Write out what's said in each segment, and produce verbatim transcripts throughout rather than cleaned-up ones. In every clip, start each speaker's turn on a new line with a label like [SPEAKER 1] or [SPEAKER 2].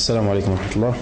[SPEAKER 1] السلام عليكم ورحمة الله.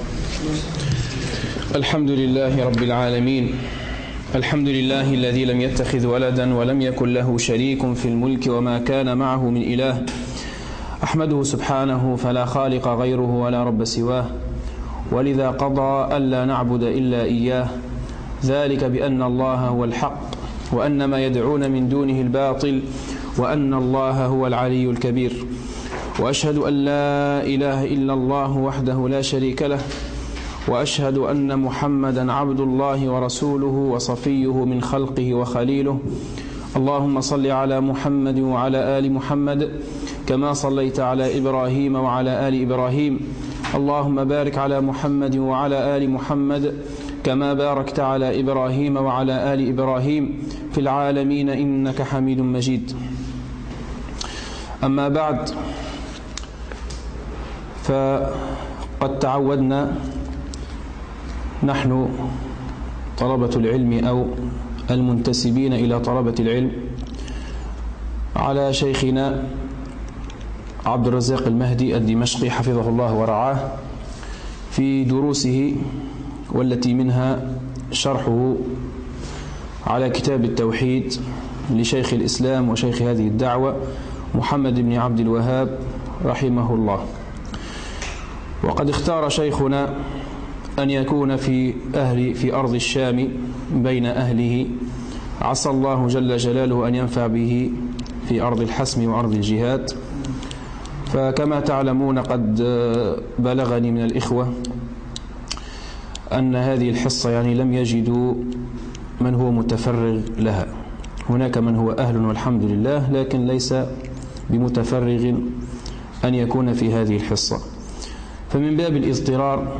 [SPEAKER 1] الحمد لله رب العالمين، الحمد لله الذي لم يتخذ ولدا ولم يكن له شريك في الملك وما كان معه من إله. أحمده سبحانه فلا خالق غيره ولا رب سواه، ولذا قضى ألا نعبد إلا إياه، ذلك بأن الله هو الحق وأن ما يدعون من دونه الباطل وأن الله هو العلي الكبير. وأشهد أن لا إله إلا الله وحده لا شريك له، وأشهد أن محمدا عبد الله ورسوله وصفيه من خلقه وخليله. اللهم صل على محمد وعلى آل محمد كما صليت على إبراهيم وعلى آل إبراهيم. اللهم بارك على محمد وعلى آل محمد كما باركت على إبراهيم وعلى آل إبراهيم في العالمين إنك حميد مجيد. أما بعد، فقد تعودنا نحن طلبة العلم أو المنتسبين إلى طلبة العلم على شيخنا عبد الرزاق المهدي الدمشقي حفظه الله ورعاه في دروسه، والتي منها شرحه على كتاب التوحيد لشيخ الإسلام وشيخ هذه الدعوة محمد بن عبد الوهاب رحمه الله. وقد اختار شيخنا أن يكون في أهل في أرض الشام بين أهله، عسى الله جل جلاله أن ينفع به في أرض الحسم وأرض الجهاد. فكما تعلمون قد بلغني من الإخوة أن هذه الحصة يعني لم يجدوا من هو متفرغ لها. هناك من هو أهل والحمد لله، لكن ليس بمتفرغ أن يكون في هذه الحصة. فمن باب الاضطرار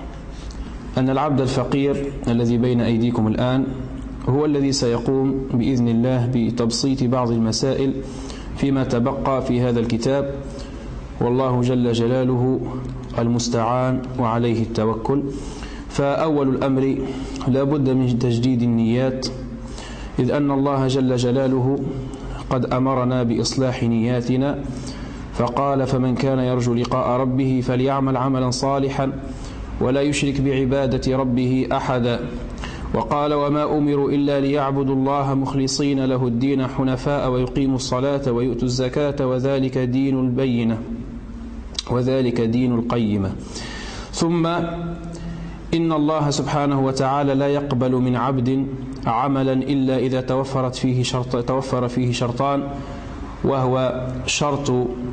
[SPEAKER 1] أن العبد الفقير الذي بين أيديكم الآن هو الذي سيقوم بإذن الله بتبسيط بعض المسائل فيما تبقى في هذا الكتاب، والله جل جلاله المستعان وعليه التوكل. فأول الأمر لا بد من تجديد النيات، إذ أن الله جل جلاله قد أمرنا بإصلاح نياتنا، فقال: فمن كان يرجو لقاء ربه فليعمل عملا صالحا ولا يشرك بعبادة ربه أحدا. وقال: وما أمروا إلا ليعبدوا الله مخلصين له الدين حنفاء ويقيموا الصلاة ويؤتوا الزكاة وذلك دين البينة وذلك دين القيمة. ثم إن الله سبحانه وتعالى لا يقبل من عبد عملا إلا إذا توفرت فيه شرط توفر فيه شرطان، وهو شرط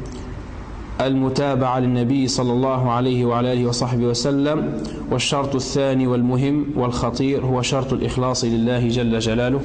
[SPEAKER 1] المتابعة للنبي صلى الله عليه وعلى آله وصحبه وسلم، والشرط الثاني والمهم والخطير هو شرط الإخلاص لله جل جلاله.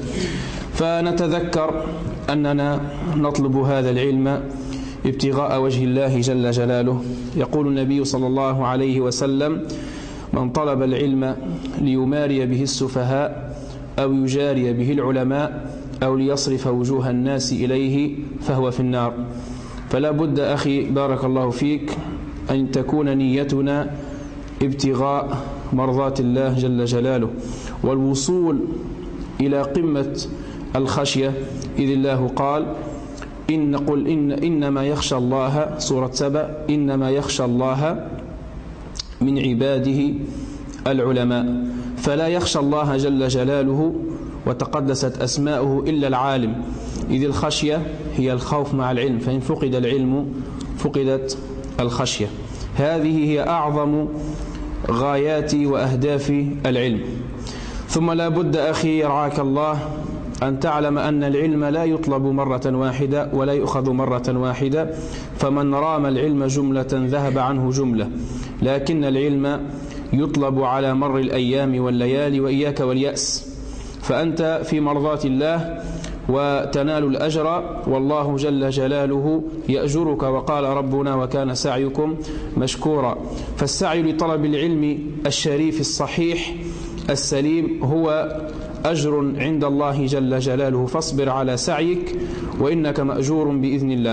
[SPEAKER 1] فنتذكر أننا نطلب هذا العلم ابتغاء وجه الله جل جلاله. يقول النبي صلى الله عليه وسلم: من طلب العلم ليماري به السفهاء أو يجاري به العلماء أو ليصرف وجوه الناس إليه فهو في النار. فلا بد أخي بارك الله فيك أن تكون نيتنا ابتغاء مرضات الله جل جلاله والوصول إلى قمة الخشية، إذ الله قال: إن قل إن إنما يخشى الله، سورة سبأ، إنما يخشى الله من عباده العلماء. فلا يخشى الله جل جلاله وتقدست أسماؤه إلا العالم، إذ الخشية هي الخوف مع العلم، فإن فقد العلم فقدت الخشية. هذه هي أعظم غايات وأهداف العلم. ثم لا بد أخي يرعاك الله أن تعلم أن العلم لا يطلب مرة واحدة ولا يؤخذ مرة واحدة، فمن رام العلم جملة ذهب عنه جملة، لكن العلم يطلب على مر الأيام والليالي، وإياك واليأس. فأنت في مرضاة الله وتنال الأجر، والله جل جلاله يأجرك، وقال ربنا: وكان سعيكم مشكورا. فالسعي لطلب العلم الشريف الصحيح السليم هو أجر عند الله جل جلاله، فاصبر على سعيك وإنك مأجور بإذن الله.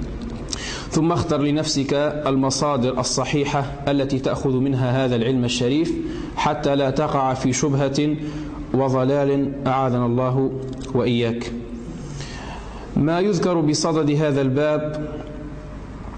[SPEAKER 1] ثم اختر لنفسك المصادر الصحيحة التي تأخذ منها هذا العلم الشريف، حتى لا تقع في شبهة وضلال أعاذنا الله وإياك. ما يذكر بصدد هذا الباب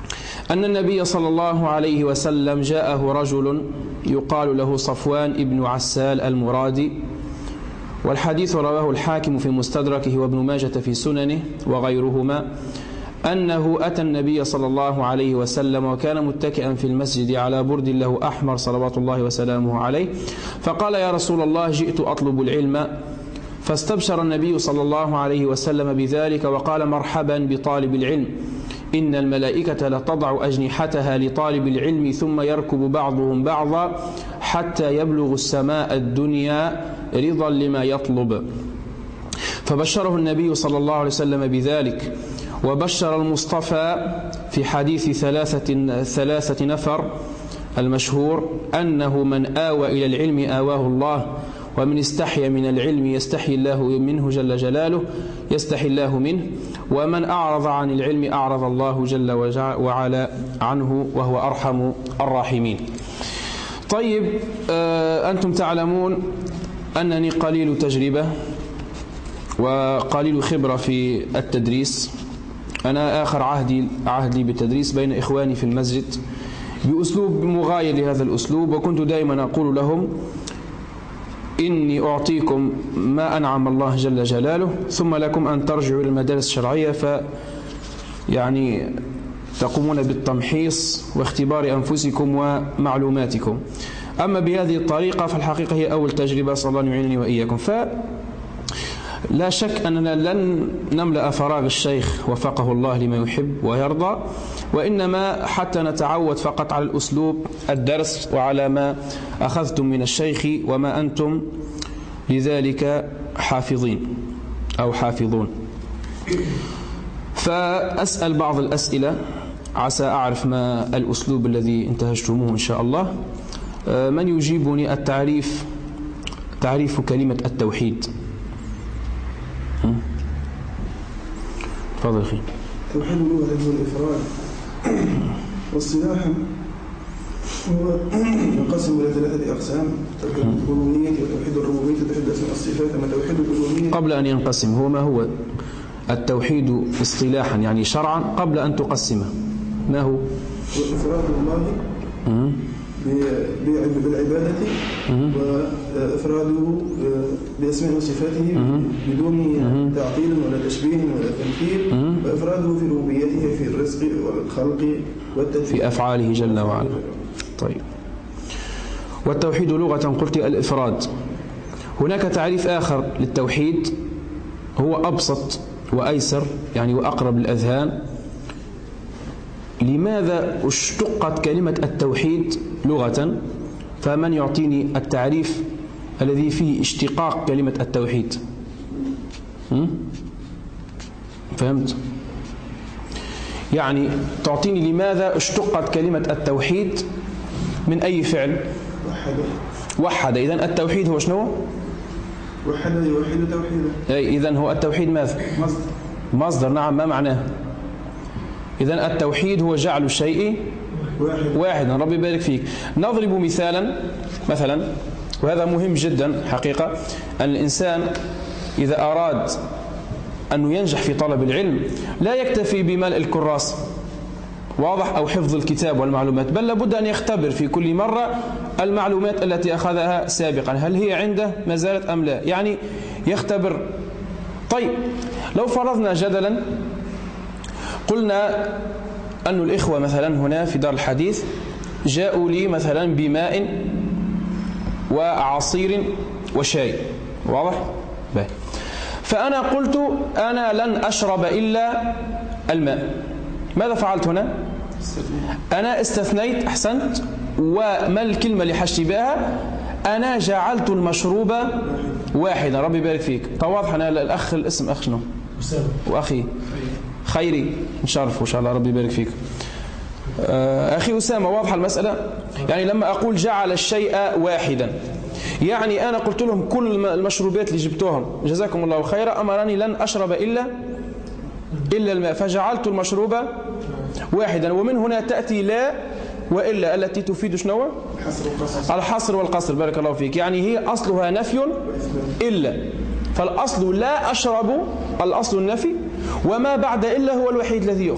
[SPEAKER 1] أن النبي صلى الله عليه وسلم جاءه رجل يقال له صفوان ابن عسال المرادي، والحديث رواه الحاكم في مستدركه وابن ماجة في سننه وغيرهما، أنه أتى النبي صلى الله عليه وسلم وكان متكئا في المسجد على برد له أحمر صلوات الله وسلامه عليه، فقال: يا رسول الله، جئت أطلب العلم. فاستبشر النبي صلى الله عليه وسلم بذلك وقال: مرحبا بطالب العلم، إن الملائكة لتضع أجنحتها لطالب العلم ثم يركب بعضهم بعضا حتى يبلغ السماء الدنيا رضا لما يطلب. فبشره النبي صلى الله عليه وسلم بذلك، وبشر المصطفى في حديث ثلاثة, ثلاثة نفر المشهور أنه من آوى إلى العلم آواه الله، ومن استحي من العلم يستحي الله منه جل جلاله يستحي الله منه، ومن أعرض عن العلم أعرض الله جل وعلا عنه وهو أرحم الراحمين. طيب، أنتم تعلمون أنني قليل تجربة وقليل خبرة في التدريس. أنا آخر عهدي عهدي بالتدريس بين إخواني في المسجد بأسلوب مغاير لهذا الأسلوب، وكنت دائما أقول لهم: إني أعطيكم ما أنعم الله جل جلاله، ثم لكم أن ترجعوا إلى المدارس الشرعية ف يعني تقومون بالتمحيص واختبار أنفسكم ومعلوماتكم. أما بهذه الطريقة فالحقيقة هي أول تجربة، صلى الله يعينني وإياكم. فلا شك أننا لن نملأ فراغ الشيخ وفقه الله لما يحب ويرضى، وإنما حتى نتعود فقط على الأسلوب الدرس وعلى ما أخذتم من الشيخ وما أنتم لذلك حافظين أو حافظون. فأسأل بعض الأسئلة عسى أعرف ما الأسلوب الذي انتهجتموه إن شاء الله. من يجيبني التعريف تعريف كلمة التوحيد؟ تفضل أخي.
[SPEAKER 2] توحيد اللغة هو الإفراد، واصطلاحا هو ينقسم إلى ثلاثة أقسام: توحيد الربوبية وتوحيد الربوبية وتوحيد الأسماء والصفات. أما توحيد الربوبية
[SPEAKER 1] قبل أن ينقسم، هو ما هو التوحيد اصطلاحا يعني شرعا قبل أن تقسمه؟ ما هو؟
[SPEAKER 2] وإفراد الله بالعبادة وإفراده بأسماء وصفاته بدون تعطيل ولا تشبيه ولا تمثيل، وإفراده في ربوبيته في الرزق والخلق والتدبير
[SPEAKER 1] في أفعاله جل وعلا. طيب، والتوحيد لغة قلت الإفراد. هناك تعريف آخر للتوحيد هو أبسط وأيسر يعني وأقرب للأذهان. لماذا اشتقت كلمة التوحيد لغة؟ فمن يعطيني التعريف الذي فيه اشتقاق كلمة التوحيد؟ فهمت؟ يعني تعطيني لماذا اشتقت كلمة التوحيد من أي فعل؟
[SPEAKER 2] وحد.
[SPEAKER 1] وحد. إذن التوحيد هو شنو؟
[SPEAKER 2] وحد يوحد توحيدا.
[SPEAKER 1] أي إذن هو التوحيد ماذا؟
[SPEAKER 2] مصدر.
[SPEAKER 1] مصدر، نعم. ما معناه؟ إذن التوحيد هو جعل الشيء
[SPEAKER 2] واحد.
[SPEAKER 1] واحدا. ربي يبارك فيك. نضرب مثالا مثلا وهذا مهم جدا حقيقة، أن الإنسان إذا أراد أن ينجح في طلب العلم لا يكتفي بملء الكراس واضح أو حفظ الكتاب والمعلومات، بل لابد أن يختبر في كل مرة المعلومات التي أخذها سابقا هل هي عنده ما زالت أم لا، يعني يختبر. طيب، لو فرضنا جدلا قلنا أن الإخوة مثلا هنا في دار الحديث جاءوا لي مثلا بماء وعصير وشاي، واضح؟ باي. فأنا قلت أنا لن أشرب إلا الماء. ماذا فعلت هنا؟ أنا استثنيت. أحسنت. وما الكلمة اللي حشت بها؟ أنا جعلت المشروب واحدا. ربي يبارك فيك. تواضح. أنا الأخ الاسم أخ شنو؟ وأخي خيري نشرف إن شاء الله. ربي يبارك فيك. أخي أسامة، واضحة المسألة؟ يعني لما أقول جعل الشيء واحدا يعني أنا قلت لهم كل المشروبات اللي جبتوهم جزاكم الله خيرا أمرني لن أشرب إلا إلا الماء، فجعلت المشروب واحدا. ومن هنا تأتي لا وإلا التي تفيد شنو؟ الحصر والقصر. بارك الله فيك. يعني هي أصلها نفي إلا، فالأصل لا أشرب، الأصل النفي، وما بعد إلا هو الوحيد الذي يؤخذ.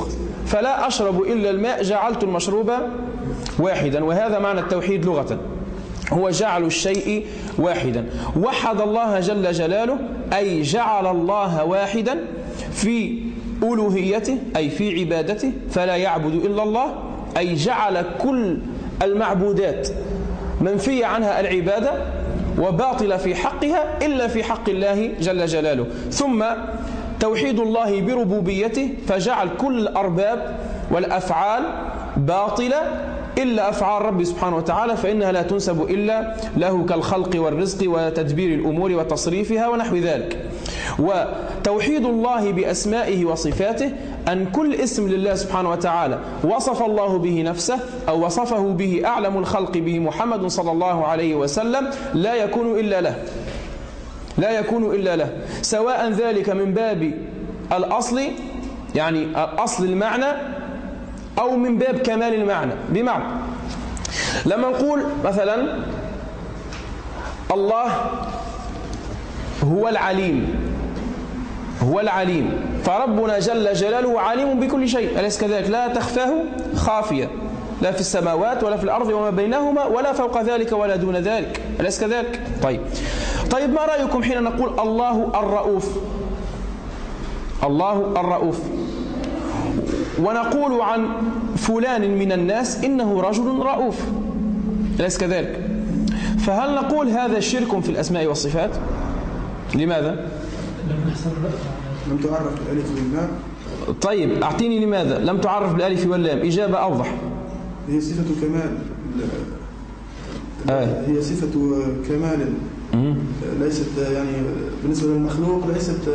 [SPEAKER 1] فلا أشرب إلا الماء جعلت المشروب واحدا. وهذا معنى التوحيد لغة، هو جعل الشيء واحدا. وحد الله جل جلاله أي جعل الله واحدا في ألوهيته أي في عبادته، فلا يعبد إلا الله، أي جعل كل المعبودات منفية عنها العبادة وباطلة في حقها إلا في حق الله جل جلاله. ثم توحيد الله بربوبيته، فجعل كل الأرباب والأفعال باطلة إلا أفعال ربي سبحانه وتعالى، فإنها لا تنسب إلا له كالخلق والرزق وتدبير الأمور وتصريفها ونحو ذلك. وتوحيد الله بأسمائه وصفاته، أن كل اسم لله سبحانه وتعالى وصف الله به نفسه أو وصفه به أعلم الخلق به محمد صلى الله عليه وسلم لا يكون إلا له، لا يكون إلا له، سواء ذلك من باب الأصل يعني أصل المعنى أو من باب كمال المعنى. بمعنى لما نقول مثلا الله هو العليم، هو العليم، فربنا جل جلاله عليم بكل شيء، أليس كذلك؟ لا تخفاه خافية، لا في السماوات ولا في الأرض وما بينهما ولا فوق ذلك ولا دون ذلك، أليس كذلك؟ طيب طيب ما رأيكم حين نقول الله الرؤوف، الله الرؤوف، ونقول عن فلان من الناس إنه رجل رؤوف، أليس كذلك؟ فهل نقول هذا شرك في الأسماء والصفات؟ لماذا؟
[SPEAKER 2] لم تعرف بالألف واللام.
[SPEAKER 1] طيب أعطيني لماذا لم تعرف بالألف واللام؟ إجابة أوضح.
[SPEAKER 2] هي صفة كمال،
[SPEAKER 1] آه.
[SPEAKER 2] هي صفة كمال ليست يعني بالنسبة للمخلوق ليست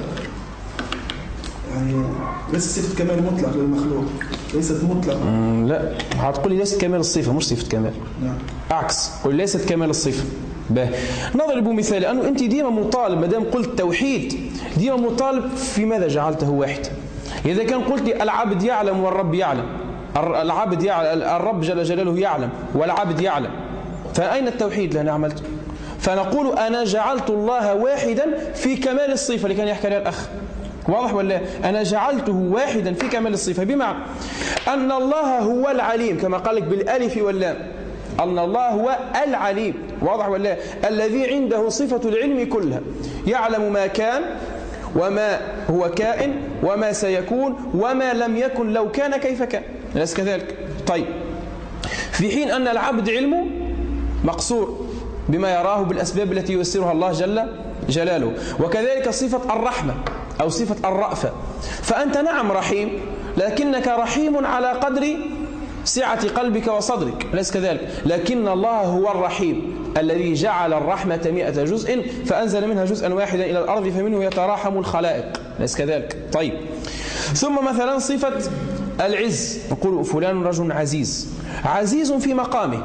[SPEAKER 2] يعني ليست صفة كمال مطلق للمخلوق، ليست مطلق.
[SPEAKER 1] لا هتقول لي ليست كمال الصفة مش صفة كمال.
[SPEAKER 2] نعم.
[SPEAKER 1] عكس، قل ليست كمال الصفة. به نضرب مثال، لأنه أنت ديما مطالب ما دام قلت توحيد ديما مطالب في ماذا جعلته واحد. إذا كان قلت لي العبد يعلم والرب يعلم، العبد يعلم، الرب جل جلاله يعلم والعبد يعلم، فأين التوحيد اللي أنا عملته؟ فنقول أنا جعلت الله واحدا في كمال الصفة اللي كان يحكي عليها الأخ، واضح ولا؟ أنا جعلته واحدا في كمال الصفة، بمعنى أن الله هو العليم كما قال لك بالألف واللام، أن الله هو العليم، واضح ولا؟ الذي عنده صفة العلم كلها، يعلم ما كان وما هو كائن وما سيكون وما لم يكن لو كان كيف كان، أليس كذلك؟ طيب في حين أن العبد علمه مقصور بما يراه بالأسباب التي ييسرها الله جل جلاله. وكذلك صفة الرحمة أو صفة الرأفة، فأنت نعم رحيم لكنك رحيم على قدر سعة قلبك وصدرك، أليس كذلك؟ لكن الله هو الرحيم الذي جعل الرحمة مئة جزء فأنزل منها جزءا واحدا إلى الأرض فمنه يتراحم الخلائق، أليس كذلك؟ طيب ثم مثلا صفة العز، نقول فلان رجل عزيز، عزيز في مقامه،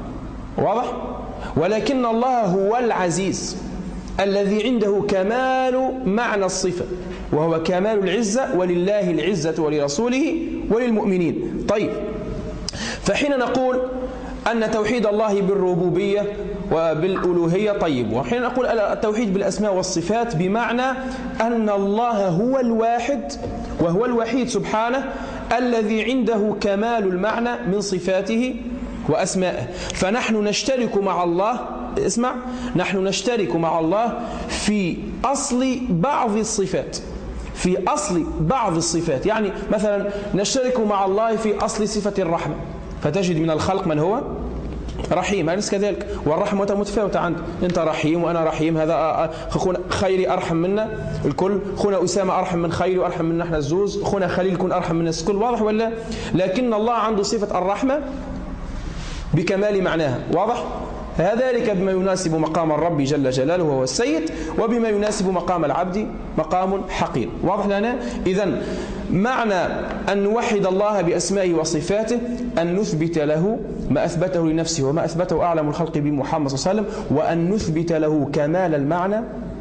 [SPEAKER 1] واضح؟ ولكن الله هو العزيز الذي عنده كمال معنى الصفة وهو كمال العزة، ولله العزة ولرسوله وللمؤمنين. طيب فحين نقول أن توحيد الله بالربوبية وبالألوهية طيب، وحين نقول التوحيد بالأسماء والصفات بمعنى أن الله هو الواحد وهو الوحيد سبحانه الذي عنده كمال المعنى من صفاته وأسمائه، فنحن نشترك مع الله، اسمع، نحن نشترك مع الله في أصل بعض الصفات، في أصل بعض الصفات، يعني مثلا نشترك مع الله في أصل صفة الرحمة، فتجد من الخلق من هو رحيم، أليس كذلك؟ والرحمة متفاوتة عندك، أنت رحيم وأنا رحيم، هذا أخونا خيري أرحم منا الكل، أخونا أسامة أرحم من خيري وأرحم منا احنا الزوز، أخونا خليل يكون أرحم من الكل، واضح ولا؟ لكن الله عنده صفة الرحمة بكمال معناها، واضح؟ ذلك بما يناسب مقام الرب جل جلاله وهو السيد، وبما يناسب مقام العبد مقام حقير، واضح لنا؟ إذن معنى أن نوحد الله بأسمائه وصفاته أن نثبت له ما أثبته لنفسه وما أثبته أعلم الخلق بمحمد صلى الله عليه وسلم، وأن نثبت له كمال المعنى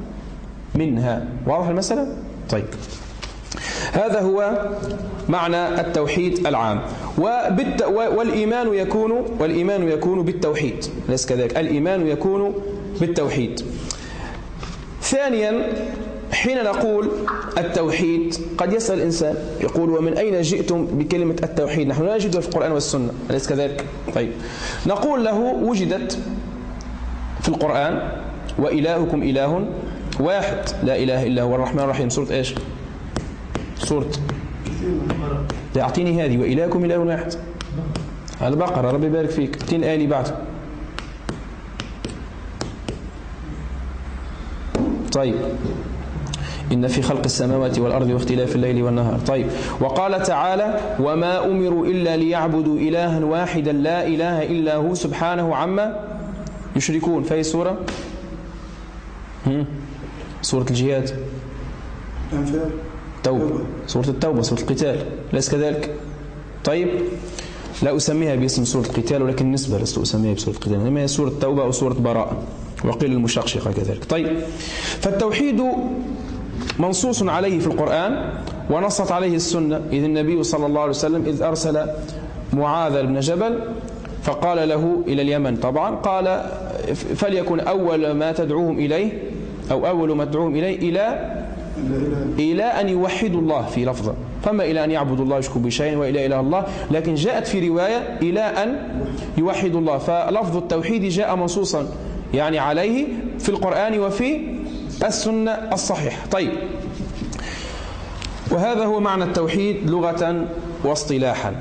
[SPEAKER 1] منها، واضح المسألة؟ طيب هذا هو معنى التوحيد العام. وبالت... والإيمان يكون والإيمان يكون بالتوحيد، ليس كذلك؟ الإيمان يكون بالتوحيد. ثانيا حين نقول التوحيد قد يسأل الإنسان يقول ومن أين جئتم بكلمة التوحيد؟ نحن لا نجدها في القرآن والسنة، أليس كذلك؟ طيب نقول له وجدت في القرآن وإلهكم إله واحد لا إله إلا هو الرحمن الرحيم. سورة إيش؟ سورة لا أعطيني هذه وإلهكم إله واحد. البقرة ربي يبارك فيك. أعطيني الآية اللي بعد. طيب إن في خلق السماوات والأرض واختلاف الليل والنهار. طيب وقال تعالى وما أمروا إلا ليعبدوا إلها واحدا لا إله إلا هو سبحانه عما يشركون. في سورة سورة الجهاد، توبة، سورة التوبة، سورة القتال، ليس كذلك؟ طيب لا أسميها باسم سورة القتال ولكن نسبة لست أسميها بسورة القتال، إنما هي سورة التوبة أو سورة براءة، وقيل المشقشقة كذلك. طيب فالتوحيد منصوص عليه في القرآن ونصت عليه السنة، إذ النبي صلى الله عليه وسلم إذ أرسل معاذ بن جبل فقال له إلى اليمن طبعا، قال فليكن أول ما تدعوهم إليه أو أول ما تدعوهم إليه إلى إلى أن يوحدوا الله في لفظة، فما إلى أن يعبدوا الله يشركوا بشيء وإلى إله الله، لكن جاءت في رواية إلى أن يوحدوا الله، فلفظ التوحيد جاء منصوصا يعني عليه في القرآن وفي السنة الصحيح. طيب وهذا هو معنى التوحيد لغة واصطلاحا.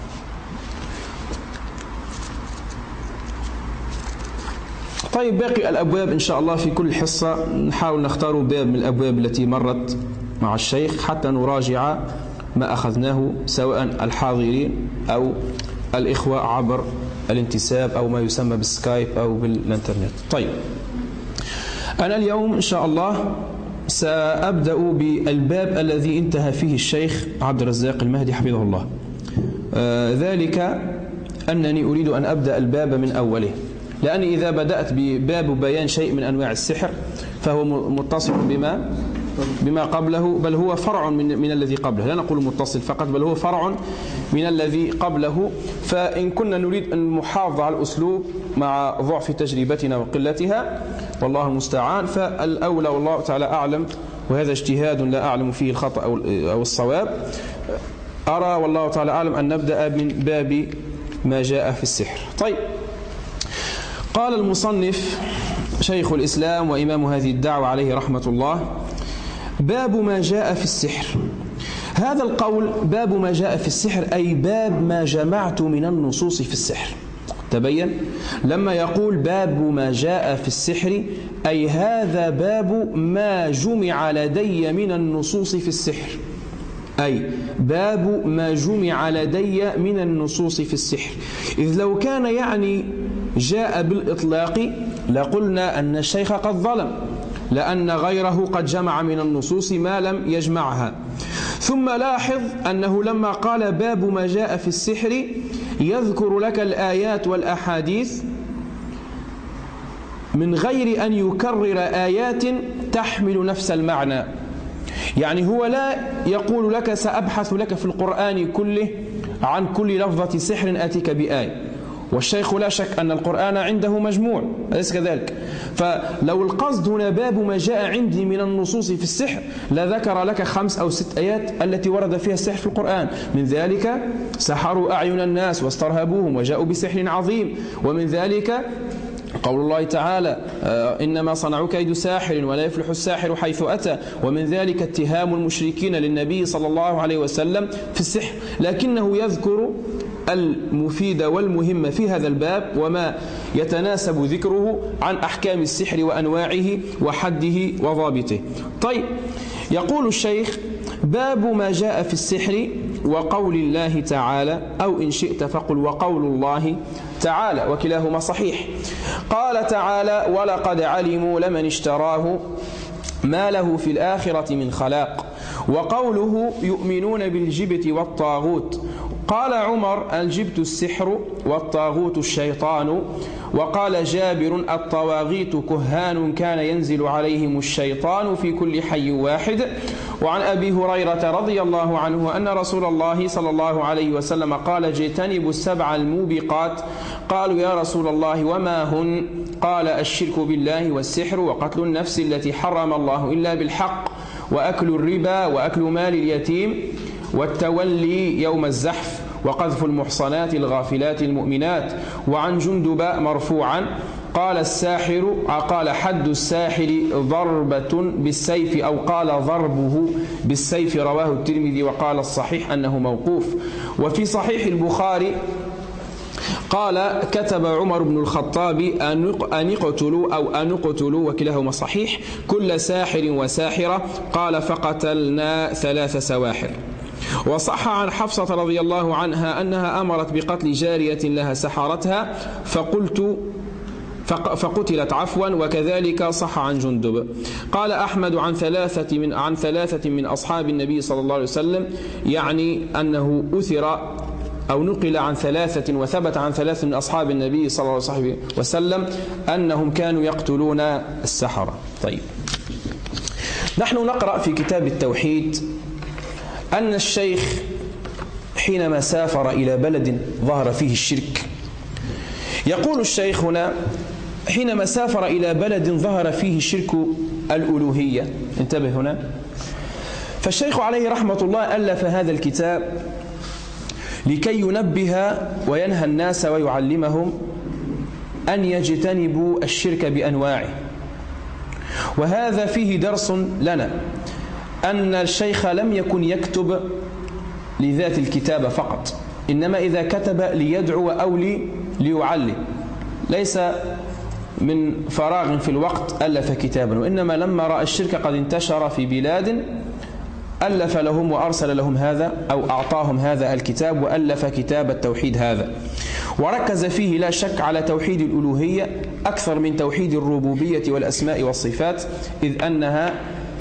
[SPEAKER 1] طيب باقي الأبواب إن شاء الله في كل حصة نحاول نختار باب من الأبواب التي مرت مع الشيخ حتى نراجع ما أخذناه سواء الحاضرين أو الإخوة عبر الانتساب أو ما يسمى بالسكايب أو بالإنترنت. طيب أنا اليوم إن شاء الله سأبدأ بالباب الذي انتهى فيه الشيخ عبد الرزاق المهدي حفظه الله. آه ذلك أنني أريد أن أبدأ الباب من أوله، لأني إذا بدأت بباب بيان شيء من أنواع السحر فهو متصل بما بما قبله، بل هو فرع من من الذي قبله، لا نقول متصل فقط بل هو فرع من الذي قبله. فإن كنا نريد أن نحافظ على الأسلوب مع ضعف تجربتنا وقلتها والله المستعان، فالأولى والله تعالى أعلم، وهذا اجتهاد لا أعلم فيه الخطأ أو الصواب، أرى والله تعالى أعلم أن نبدأ من باب ما جاء في السحر. طيب قال المصنف شيخ الإسلام وإمام هذه الدعوة عليه رحمة الله باب ما جاء في السحر. هذا القول باب ما جاء في السحر أي باب ما جمعت من النصوص في السحر. تبين لما يقول باب ما جاء في السحر أي هذا باب ما جمع لدي من النصوص في السحر، أي باب ما جمع لدي من النصوص في السحر. إذ لو كان يعني جاء بالإطلاق لقلنا أن الشيخ قد ظلم، لأن غيره قد جمع من النصوص ما لم يجمعها. ثم لاحظ أنه لما قال باب ما جاء في السحر يذكر لك الآيات والأحاديث من غير أن يكرر آيات تحمل نفس المعنى، يعني هو لا يقول لك سأبحث لك في القرآن كله عن كل لفظة سحر آتيك بآية، والشيخ لا شك أن القرآن عنده مجموع، أليس كذلك؟ فلو القصد هنا باب ما جاء عندي من النصوص في السحر لذكر لك خمس أو ست آيات التي ورد فيها السحر في القرآن، من ذلك سحروا أعين الناس واسترهبوهم وجاءوا بسحر عظيم، ومن ذلك قول الله تعالى إنما صنعوا كيد ساحر ولا يفلح الساحر حيث أتى، ومن ذلك اتهام المشركين للنبي صلى الله عليه وسلم في السحر، لكنه يذكر المفيد والمهم في هذا الباب وما يتناسب ذكره عن أحكام السحر وأنواعه وحده وضابطه. طيب يقول الشيخ باب ما جاء في السحر وقول الله تعالى، أو إن شئت فقل وقول الله تعالى، وكلاهما صحيح. قال تعالى ولقد علموا لمن اشتراه ما له في الآخرة من خلاق، وقوله يؤمنون بالجبت والطاغوت. قال عمر الجبت السحر والطاغوت الشيطان، وقال جابر الطواغيت كهان كان ينزل عليهم الشيطان في كل حي واحد. وعن أبي هريرة رضي الله عنه أن رسول الله صلى الله عليه وسلم قال اجتنبوا السبع الموبقات. قالوا يا رسول الله وما هن؟ قال الشرك بالله والسحر وقتل النفس التي حرم الله إلا بالحق وأكل الربا وأكل مال اليتيم والتولي يوم الزحف وقذف المحصنات الغافلات المؤمنات. وعن جندب مرفوعا قال الساحر قال حد الساحر ضربة بالسيف أو قال ضربه بالسيف، رواه الترمذي، وقال الصحيح أنه موقوف. وفي صحيح البخاري قال كتب عمر بن الخطاب أن اقتلوا أو أن اقتلوا وكلاهما صحيح كل ساحر وساحرة، قال فقتلنا ثلاث سواحر. وصح عن حفصة رضي الله عنها أنها أمرت بقتل جارية لها سحرتها فقلت فقتلت عفوا، وكذلك صح عن جندب. قال أحمد عن ثلاثة من عن ثلاثة من أصحاب النبي صلى الله عليه وسلم، يعني أنه أثر أو نقل عن ثلاثة وثبت عن ثلاثة من أصحاب النبي صلى الله عليه وسلم أنهم كانوا يقتلون السحرة. طيب، نحن نقرأ في كتاب التوحيد أن الشيخ حينما سافر إلى بلد ظهر فيه الشرك، يقول الشيخ هنا حينما سافر إلى بلد ظهر فيه شرك الألوهية، انتبه هنا، فالشيخ عليه رحمة الله ألف هذا الكتاب لكي ينبه وينهى الناس ويعلمهم أن يجتنبوا الشرك بأنواعه. وهذا فيه درس لنا، أن الشيخ لم يكن يكتب لذات الكتابة فقط، إنما إذا كتب ليدعو أو ليعلم، ليس من فراغ في الوقت ألف كتابا، وإنما لما رأى الشرك قد انتشر في بلاد ألف لهم وأرسل لهم هذا أو أعطاهم هذا الكتاب، وألف كتاب التوحيد هذا، وركز فيه لا شك على توحيد الألوهية أكثر من توحيد الربوبية والأسماء والصفات، إذ أنها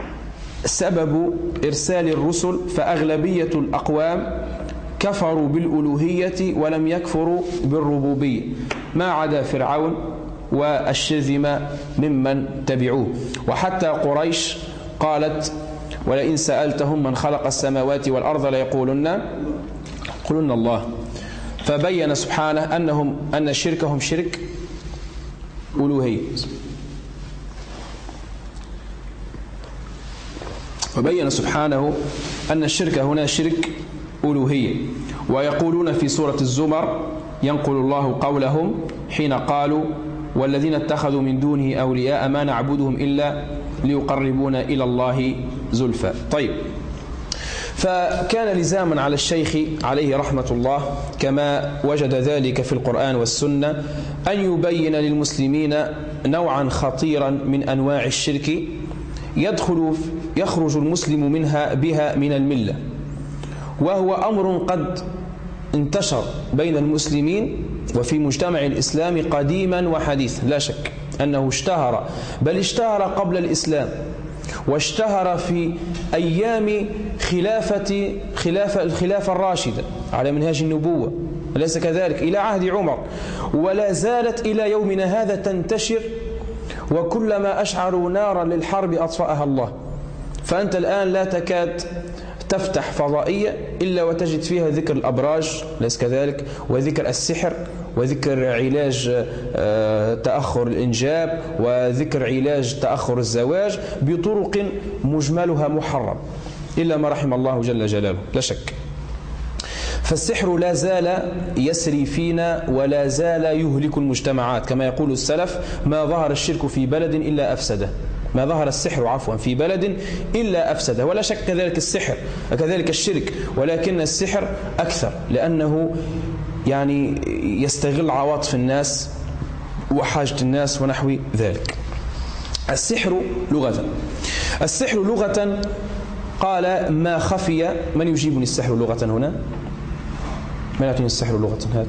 [SPEAKER 1] سبب إرسال الرسل، فأغلبية الأقوام كفروا بالألوهية ولم يكفروا بالربوبية، ما عدا فرعون والشرذمة ممن تبعوه. وحتى قريش قالت ولئن سألتهم من خلق السماوات والأرض ليقولن قلن الله. فبين سبحانه أنهم أن شركهم شرك ألوهية. فبين سبحانه أن الشرك هنا شرك ألوهية. ويقولون في سورة الزمر ينقل الله قولهم حين قالوا والذين اتخذوا من دونه أولياء ما نعبدهم إلا ليقربونا إلى الله زلفى. طيب، فكان لزاما على الشيخ عليه رحمة الله كما وجد ذلك في القرآن والسنة أن يبين للمسلمين نوعا خطيرا من أنواع الشرك يدخل يخرج المسلم منها بها من الملة، وهو أمر قد انتشر بين المسلمين وفي مجتمع الإسلام قديما وحديثا، لا شك أنه اشتهر، بل اشتهر قبل الإسلام، واشتهر في أيام خلافة خلافة الخلافة الراشدة على منهاج النبوة، أليس كذلك؟ إلى عهد عمر، ولا زالت إلى يومنا هذا تنتشر، وكلما أشعروا نارا للحرب أطفأها الله. فأنت الآن لا تكاد تفتح فضائية إلا وتجد فيها ذكر الأبراج، ليس كذلك؟ وذكر السحر، وذكر علاج تأخر الإنجاب، وذكر علاج تأخر الزواج بطرق مجملها محرم إلا ما رحم الله جل جلاله، لا شك. فالسحر لا زال يسري فينا ولا زال يهلك المجتمعات، كما يقول السلف ما ظهر الشرك في بلد إلا أفسده، ما ظهر السحر عفوا في بلد إلا أفسده. ولا شك كذلك السحر وكذلك الشرك، ولكن السحر أكثر لأنه يعني يستغل عواطف الناس وحاجة الناس ونحو ذلك. السحر لغة، السحر لغة قال ما خفي. من يجيبني السحر لغة هنا؟ من يعطيني السحر لغة؟ هذا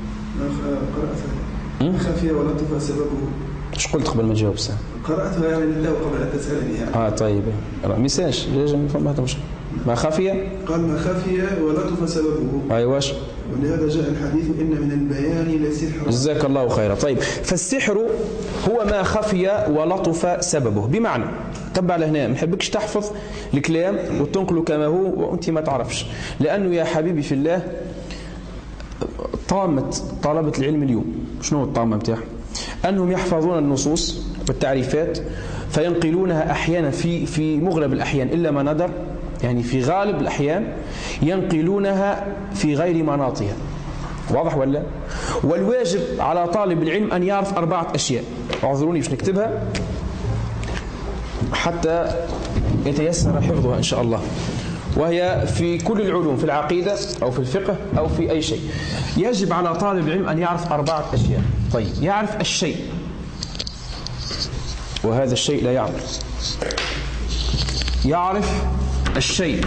[SPEAKER 2] ما خفي ولطف سببه.
[SPEAKER 1] ايش قلت قبل ما تجاوب ساعة؟
[SPEAKER 2] قرأتها يعني لله قبل أن تسألني يعني.
[SPEAKER 1] اه طيب، ميساج ما خفي،
[SPEAKER 2] قال ما خفي ولطف سببه.
[SPEAKER 1] اي واش،
[SPEAKER 2] ولهذا جاء الحديث إن من البيان لسحر.
[SPEAKER 1] جزاك الله خيرا. طيب، فالسحر هو ما خفي ولطف سببه، بمعنى تبع لهنا، ما نحبكش تحفظ الكلام وتنقله كما هو وانت ما تعرفش، لأنه يا حبيبي في الله طامة طلبة العلم اليوم شنو هو الطامة بتاعهم؟ أنهم يحفظون النصوص والتعريفات فينقلونها أحيانا في في مغلب الأحيان إلا ما ندر، يعني في غالب الأحيان ينقلونها في غير مناطها. واضح ولا؟ والواجب على طالب العلم أن يعرف أربعة أشياء، اعذروني باش نكتبها حتى يتيسر حفظها إن شاء الله، وهي في كل العلوم، في العقيدة أو في الفقه أو في أي شيء. يجب على طالب العلم أن يعرف أربعة أشياء. طيب، يعرف الشيء، وهذا الشيء لا يعرف. يعرف الشيء.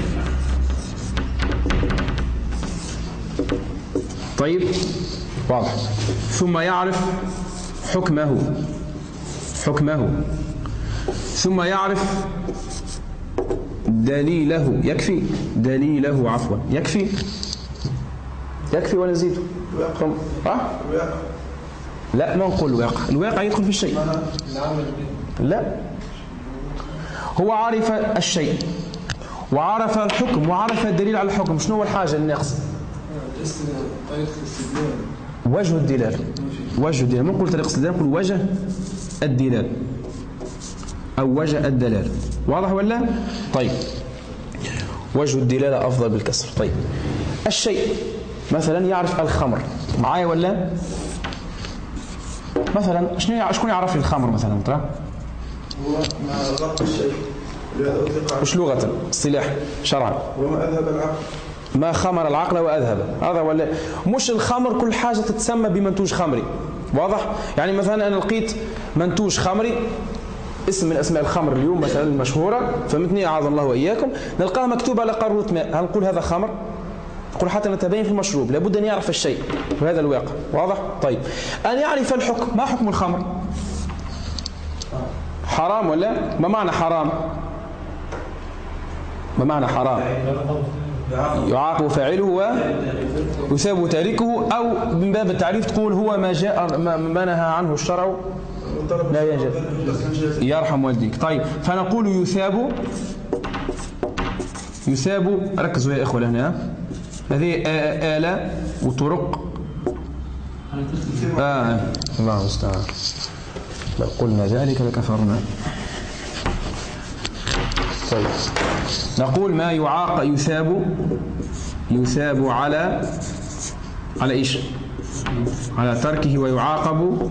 [SPEAKER 1] طيب، واضح. ثم يعرف حكمه حكمه ثم يعرف دليله. يكفي دليله، عفوا يكفي يكفي ولا نزيد؟ أه؟ لا، ما نقول الواقع. الواقع يدخل في الشيء. لا، هو عرف الشيء وعرف الحكم وعرف الدليل على الحكم. شنو هو الحاجة الناقصة؟ وجه الدلالة. وجه الدلالة، ما نقول طريق الاستدلال، نقول وجه الدلالة أو وجه الدلالة. واضح ولا؟ طيب، وجه الدلالة أفضل بالكسر. طيب، الشيء مثلا يعرف الخمر، معايا ولا؟ مثلا شنو شكون يعرف الخمر مثلا؟ ترى
[SPEAKER 2] هو ما ضبط الشيء
[SPEAKER 1] وش لغة اصطلاح شرعا؟
[SPEAKER 2] وما أذهب العقل،
[SPEAKER 1] ما خمر العقل وأذهب. هذا ولا مش الخمر كل حاجة تتسمى بمنتوج خمري. واضح؟ يعني مثلا أنا لقيت منتوج خمري، اسم من أسماء الخمر اليوم مثلا المشهورة، فهمتني أعاذنا الله وإياكم، نلقاها مكتوبة على قارورة ماء، هل نقول هذا خمر؟ نقول حتى نتبين في المشروب، لابد أن يعرف الشيء، وهذا الواقع. واضح؟ طيب، أن يعرف الحكم. ما حكم الخمر؟ حرام ولا؟ ما معنى حرام؟ ما معنى حرام؟ يعاقب فاعله ويثاب تاركه، أو من باب التعريف تقول هو ما جاء ما نهى عنه الشرع لا يجوز. يرحم والديك. طيب، فنقول يثاب يثاب ركزوا يا إخوة هنا، هذه آلة وطرق. آه الله المستعان، لو قلنا ذلك لكفرنا. طيب، نقول ما يعاق يثاب يثاب على على إيش؟ على تركه، ويعاقب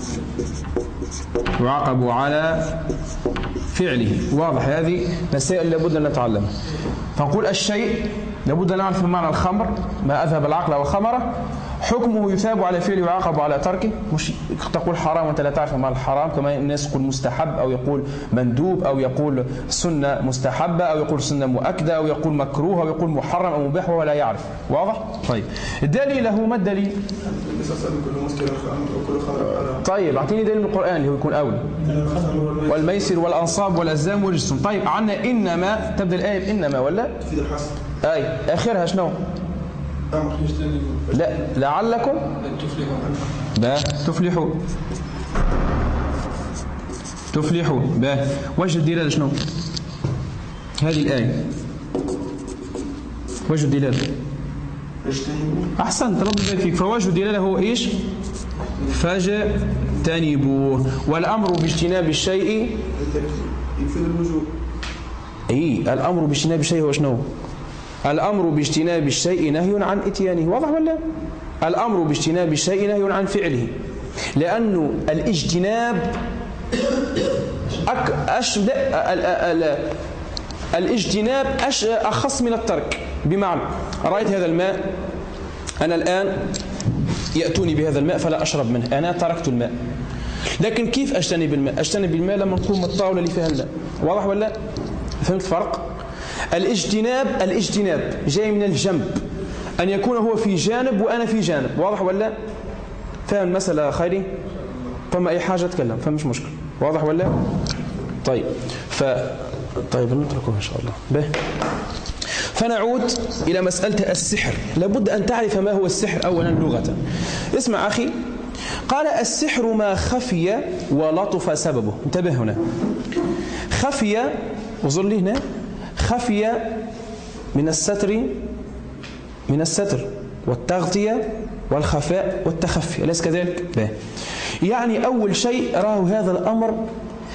[SPEAKER 1] يعاقب على فعله. واضح؟ هذه مسائل لابد أن نتعلمها. فنقول الشيء لابد أن نعرف معنى الخمر، ما أذهب العقل وخمره. حكمه يثاب على فعله ويعاقب على تركه. مش تقول حرام وأنت لا تعرف ما الحرام، كما الناس يقول مستحب أو يقول مندوب أو يقول سنة مستحبة أو يقول سنة مؤكدة أو يقول مكروه أو يقول محرم أو مباح وهو لا يعرف. واضح؟ طيب، الدليل له ما الدليل؟ طيب، أعطيني دليل من القرآن اللي هو يكون أول. والميسر والأنصاب والأزلام والجسم. طيب، عنا إنما، تبدأ الآية إنما ولا؟
[SPEAKER 2] تفيد الحصر.
[SPEAKER 1] أي آخرها شنو؟ لا، لعلكم با تفلحوا تفلحوا با. وجه الدلالة شنو؟ هذه الآية وجه الدلالة. أحسنت، رب يبارك فيك. فوجه الدلالة هو إيش؟ فاجتنبوه. والأمر باجتناب الشيء
[SPEAKER 2] يفيد الوجوب.
[SPEAKER 1] إيه، الأمر باجتناب الشيء هو شنو؟ الأمر باجتناب الشيء نهي عن إتيانه. واضح ولا؟ الأمر باجتناب الشيء نهي عن فعله، لأنه الاجتناب أك... أش... لا... ال... ال... الاجتناب أش... أخص من الترك. بمعنى رأيت هذا الماء، أنا الآن يأتوني بهذا الماء فلا أشرب منه، أنا تركت الماء. لكن كيف أجتنب الماء؟ أجتنب الماء لما نقوم الطاولة اللي فيها الماء. واضح ولا؟ فهمت الفرق؟ الاجتناب الاجتناب جاي من الجنب، أن يكون هو في جانب وأنا في جانب. واضح ولا؟ فهم المسألة خيري؟ فما أي حاجة أتكلم، فمش مشكلة. واضح ولا؟ طيب، ف طيب نتركه إن شاء الله. به. فنعود إلى مسألة السحر. لابد أن تعرف ما هو السحر أولا لغة. اسمع أخي، قال السحر ما خفي ولطف سببه. انتبه هنا، خفي، وظل لي هنا، خفي من الستر من الستر والتغطية والخفاء والتخفي، أليس كذلك؟ به. يعني أول شيء راه هذا الأمر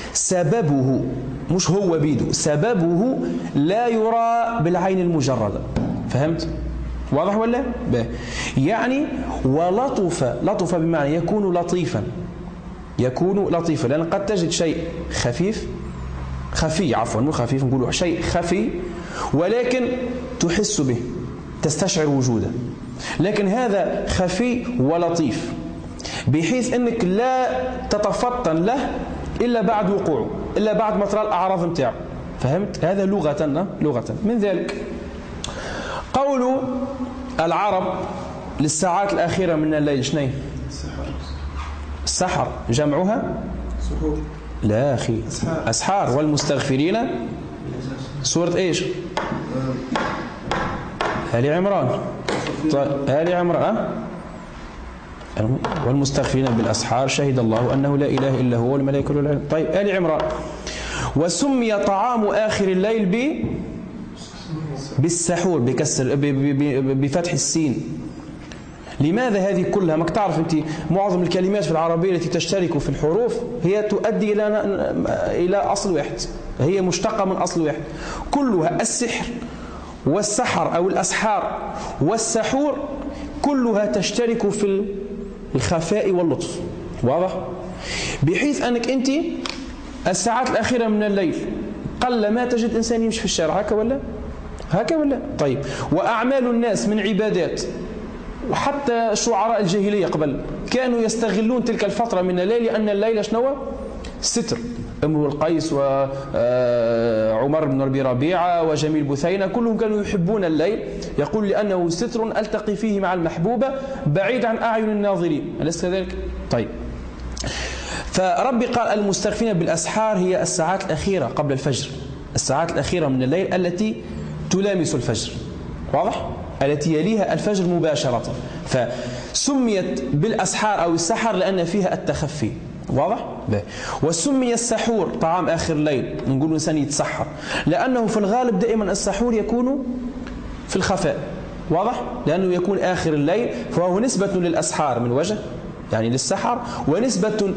[SPEAKER 1] سببه مش هو بيده، سببه لا يرى بالعين المجردة. فهمت؟ واضح ولا؟ يعني ولطف، لطف بمعنى يكون لطيفا، يكون لطيفا، لأن قد تجد شيء خفيف خفي عفوا مو خفيف، نقول شيء خفي ولكن تحس به، تستشعر وجوده، لكن هذا خفي ولطيف بحيث أنك لا تتفطن له إلا بعد وقوعه، إلا بعد ما ترى الأعراض متاعه. فهمت؟ هذا لغة لغة. من ذلك قول العرب للساعات الأخيرة من الليل شنو؟ السحر. جمعها
[SPEAKER 2] سحور.
[SPEAKER 1] لا أخي، أسحار. أسحار. والمستغفرين سورة إيش؟ آل عمران. طيب آل عمران. والمستغفرين بالأسحار شهد الله أنه لا إله إلا هو والملائكة والعلم. طيب آل عمران. وسمي طعام آخر الليل ب بالسحور بكسر بفتح السين. لماذا هذه كلها؟ ما تعرف أنت معظم الكلمات في العربية التي تشترك في الحروف هي تؤدي إلى إلى أصل واحد، هي مشتقة من أصل واحد، كلها السحر والسحر أو الأسحار والسحور كلها تشترك في الخفاء واللطف. واضح؟ بحيث أنك أنت الساعات الأخيرة من الليل قل ما تجد إنسان يمشي في الشارع، هكا ولا هكا ولا؟ طيب وأعمال الناس من عبادات، وحتى شعراء الجاهلية قبل كانوا يستغلون تلك الفترة من الليل، لأن الليل شنو؟ ستر. امرؤ القيس وعمر بن ربي ربيعة وجميل بثينة كلهم كانوا يحبون الليل، يقول لأنه ستر ألتقي فيه مع المحبوبة بعيد عن أعين الناظرين، أليس كذلك؟ طيب فربي قال المستغفرين بالأسحار هي الساعات الأخيرة قبل الفجر، الساعات الأخيرة من الليل التي تلامس الفجر. واضح؟ التي يليها الفجر مباشرة، فسميت بالأسحار أو السحر لأن فيها التخفي. واضح؟ بيه. وسمي السحور طعام آخر الليل، نقول إنسان يتسحر لأنه في الغالب دائما السحور يكون في الخفاء. واضح؟ لأنه يكون آخر الليل، فهو نسبة للأسحار من وجه يعني للسحر، ونسبة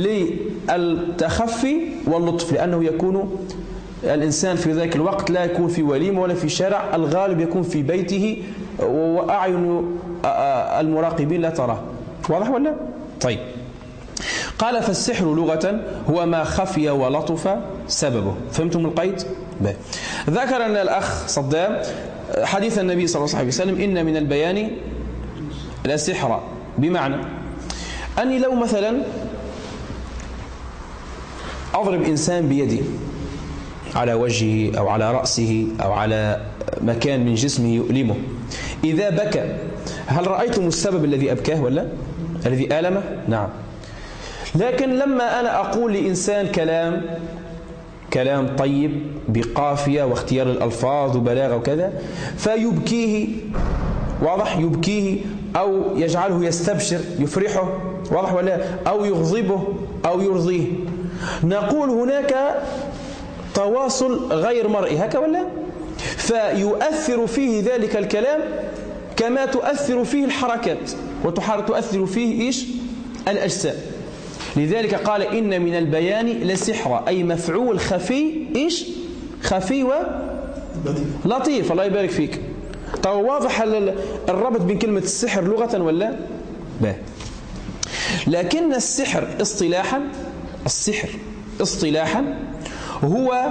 [SPEAKER 1] للتخفي واللطف لأنه يكون الإنسان في ذلك الوقت لا يكون في وليمة ولا في شارع، الغالب يكون في بيته وأعين المراقبين لا تراه. واضح ولا؟ طيب قال فالسحر لغة هو ما خفي ولطف سببه. فهمتم القيد؟ بيه. ذكر أن الأخ صدام حديث النبي صلى الله عليه وسلم إن من البيان لا سحر، بمعنى أني لو مثلا أضرب إنسان بيدي على وجهه أو على رأسه أو على مكان من جسمه يؤلمه، إذا بكى هل رأيتم السبب الذي أبكاه ولا الذي آلمه؟ نعم. لكن لما أنا أقول لإنسان كلام كلام طيب بقافية واختيار الألفاظ وبلاغة وكذا فيبكيه، واضح؟ يبكيه أو يجعله يستبشر يفرحه، واضح ولا؟ أو يغضبه أو يرضيه، نقول هناك تواصل غير مرئي، هكا ولا؟ فيؤثر فيه ذلك الكلام كما تؤثر فيه الحركات وتؤثر فيه إيش؟ الأجسام. لذلك قال إن من البيان لسحر، أي مفعول خفي إيش؟ خفي ولطيف. الله يبارك فيك. طيب واضح الربط بين كلمة السحر لغة ولا؟ باه. لكن السحر اصطلاحا، السحر اصطلاحا هو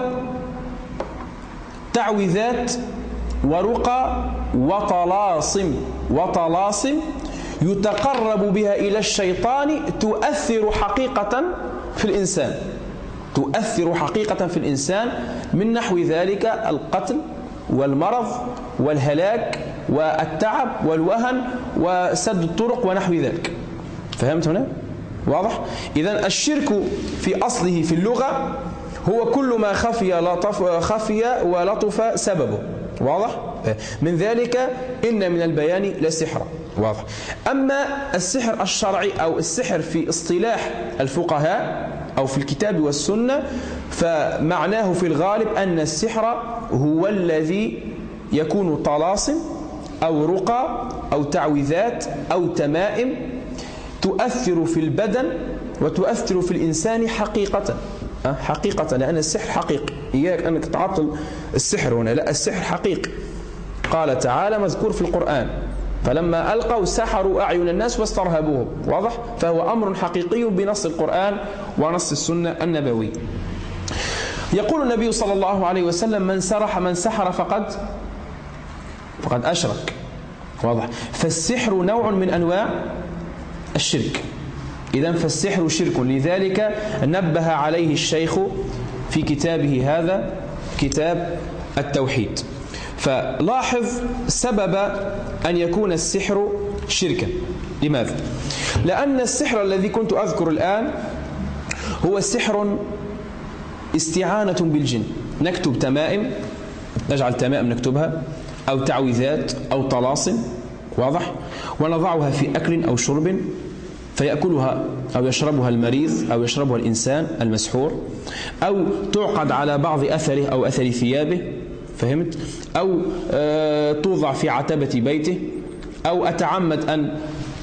[SPEAKER 1] تعويذات ورقى وطلاسم وطلاسم يتقرب بها إلى الشيطان تؤثر حقيقة في الإنسان، تؤثر حقيقة في الإنسان من نحو ذلك القتل والمرض والهلاك والتعب والوهن وسد الطرق ونحو ذلك. فهمت هنا؟ واضح؟ إذن الشرك في أصله في اللغة هو كل ما خفي لطف خفي ولطف سببه. واضح؟ من ذلك إن من البيان لسحرا. واضح؟ أما السحر الشرعي أو السحر في اصطلاح الفقهاء أو في الكتاب والسنة فمعناه في الغالب أن السحر هو الذي يكون طلاسم أو رقى أو تعويذات أو تمائم تؤثر في البدن وتؤثر في الإنسان حقيقة. حقيقة، لأن السحر حقيقي. إياك أنك تعطل السحر هنا، لا، السحر حقيقي. قال تعالى مذكور في القرآن: فلما ألقوا سحروا أعين الناس واسترهبوهم. واضح؟ فهو أمر حقيقي بنص القرآن ونص السنة النبوية. يقول النبي صلى الله عليه وسلم: من سرح من سحر فقد فقد أشرك. واضح؟ فالسحر نوع من أنواع الشرك. إذن فالسحر شرك، لذلك نبه عليه الشيخ في كتابه هذا، كتاب التوحيد. فلاحظ سبب أن يكون السحر شركا. لماذا؟ لأن السحر الذي كنت أذكر الآن هو سحر استعانة بالجن. نكتب تمائم، نجعل تمائم نكتبها، أو تعويذات أو طلاسم. واضح؟ ونضعها في أكل أو شرب فيأكلها أو يشربها المريض أو يشربها الإنسان المسحور، أو تعقد على بعض أثره أو أثر ثيابه، فهمت؟ أو آه توضع في عتبة بيته، أو أتعمد أن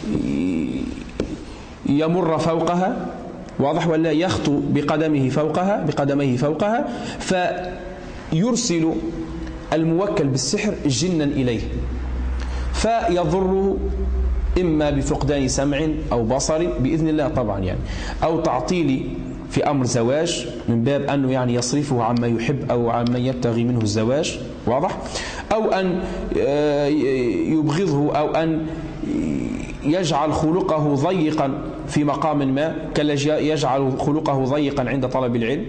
[SPEAKER 1] يمر فوقها. واضح ولا؟ يخطو بقدمه فوقها بقدميه فوقها، فيرسل الموكل بالسحر جنا إليه، فيضره إما بفقدان سمع أو بصر بإذن الله طبعا يعني، أو تعطيل في أمر زواج من باب أنه يعني يصرفه عما يحب أو عما يبتغي منه الزواج. واضح؟ أو أن يبغضه، أو أن يجعل خلقه ضيقا في مقام ما، كالذي يجعل خلقه ضيقا عند طلب العلم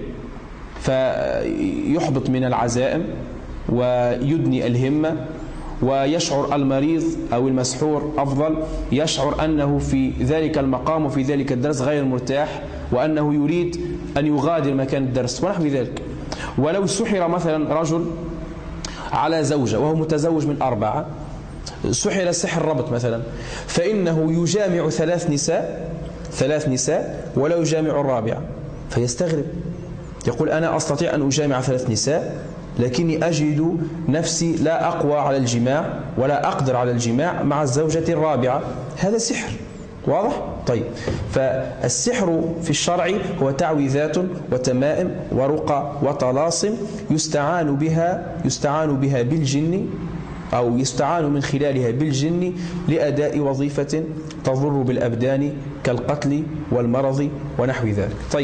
[SPEAKER 1] فيحبط من العزائم ويدني الهمة، ويشعر المريض أو المسحور أفضل يشعر أنه في ذلك المقام وفي ذلك الدرس غير مرتاح، وأنه يريد أن يغادر مكان الدرس ونحو ذلك. ولو سحر مثلا رجل على زوجة وهو متزوج من أربعة، سحر سحر ربط مثلا، فإنه يجامع ثلاث نساء ثلاث نساء ولا يجامع الرابعة، فيستغرب يقول: أنا أستطيع أن أجامع ثلاث نساء لكني أجد نفسي لا أقوى على الجماع ولا أقدر على الجماع مع الزوجة الرابعة. هذا سحر. واضح؟ طيب، فالسحر في الشرع هو تعويذات وتمائم ورقى وطلاسم يستعان بها يستعان بها بالجن، أو يستعان من خلالها بالجن لأداء وظيفة تضر بالأبدان كالقتل والمرض ونحو ذلك. طيب،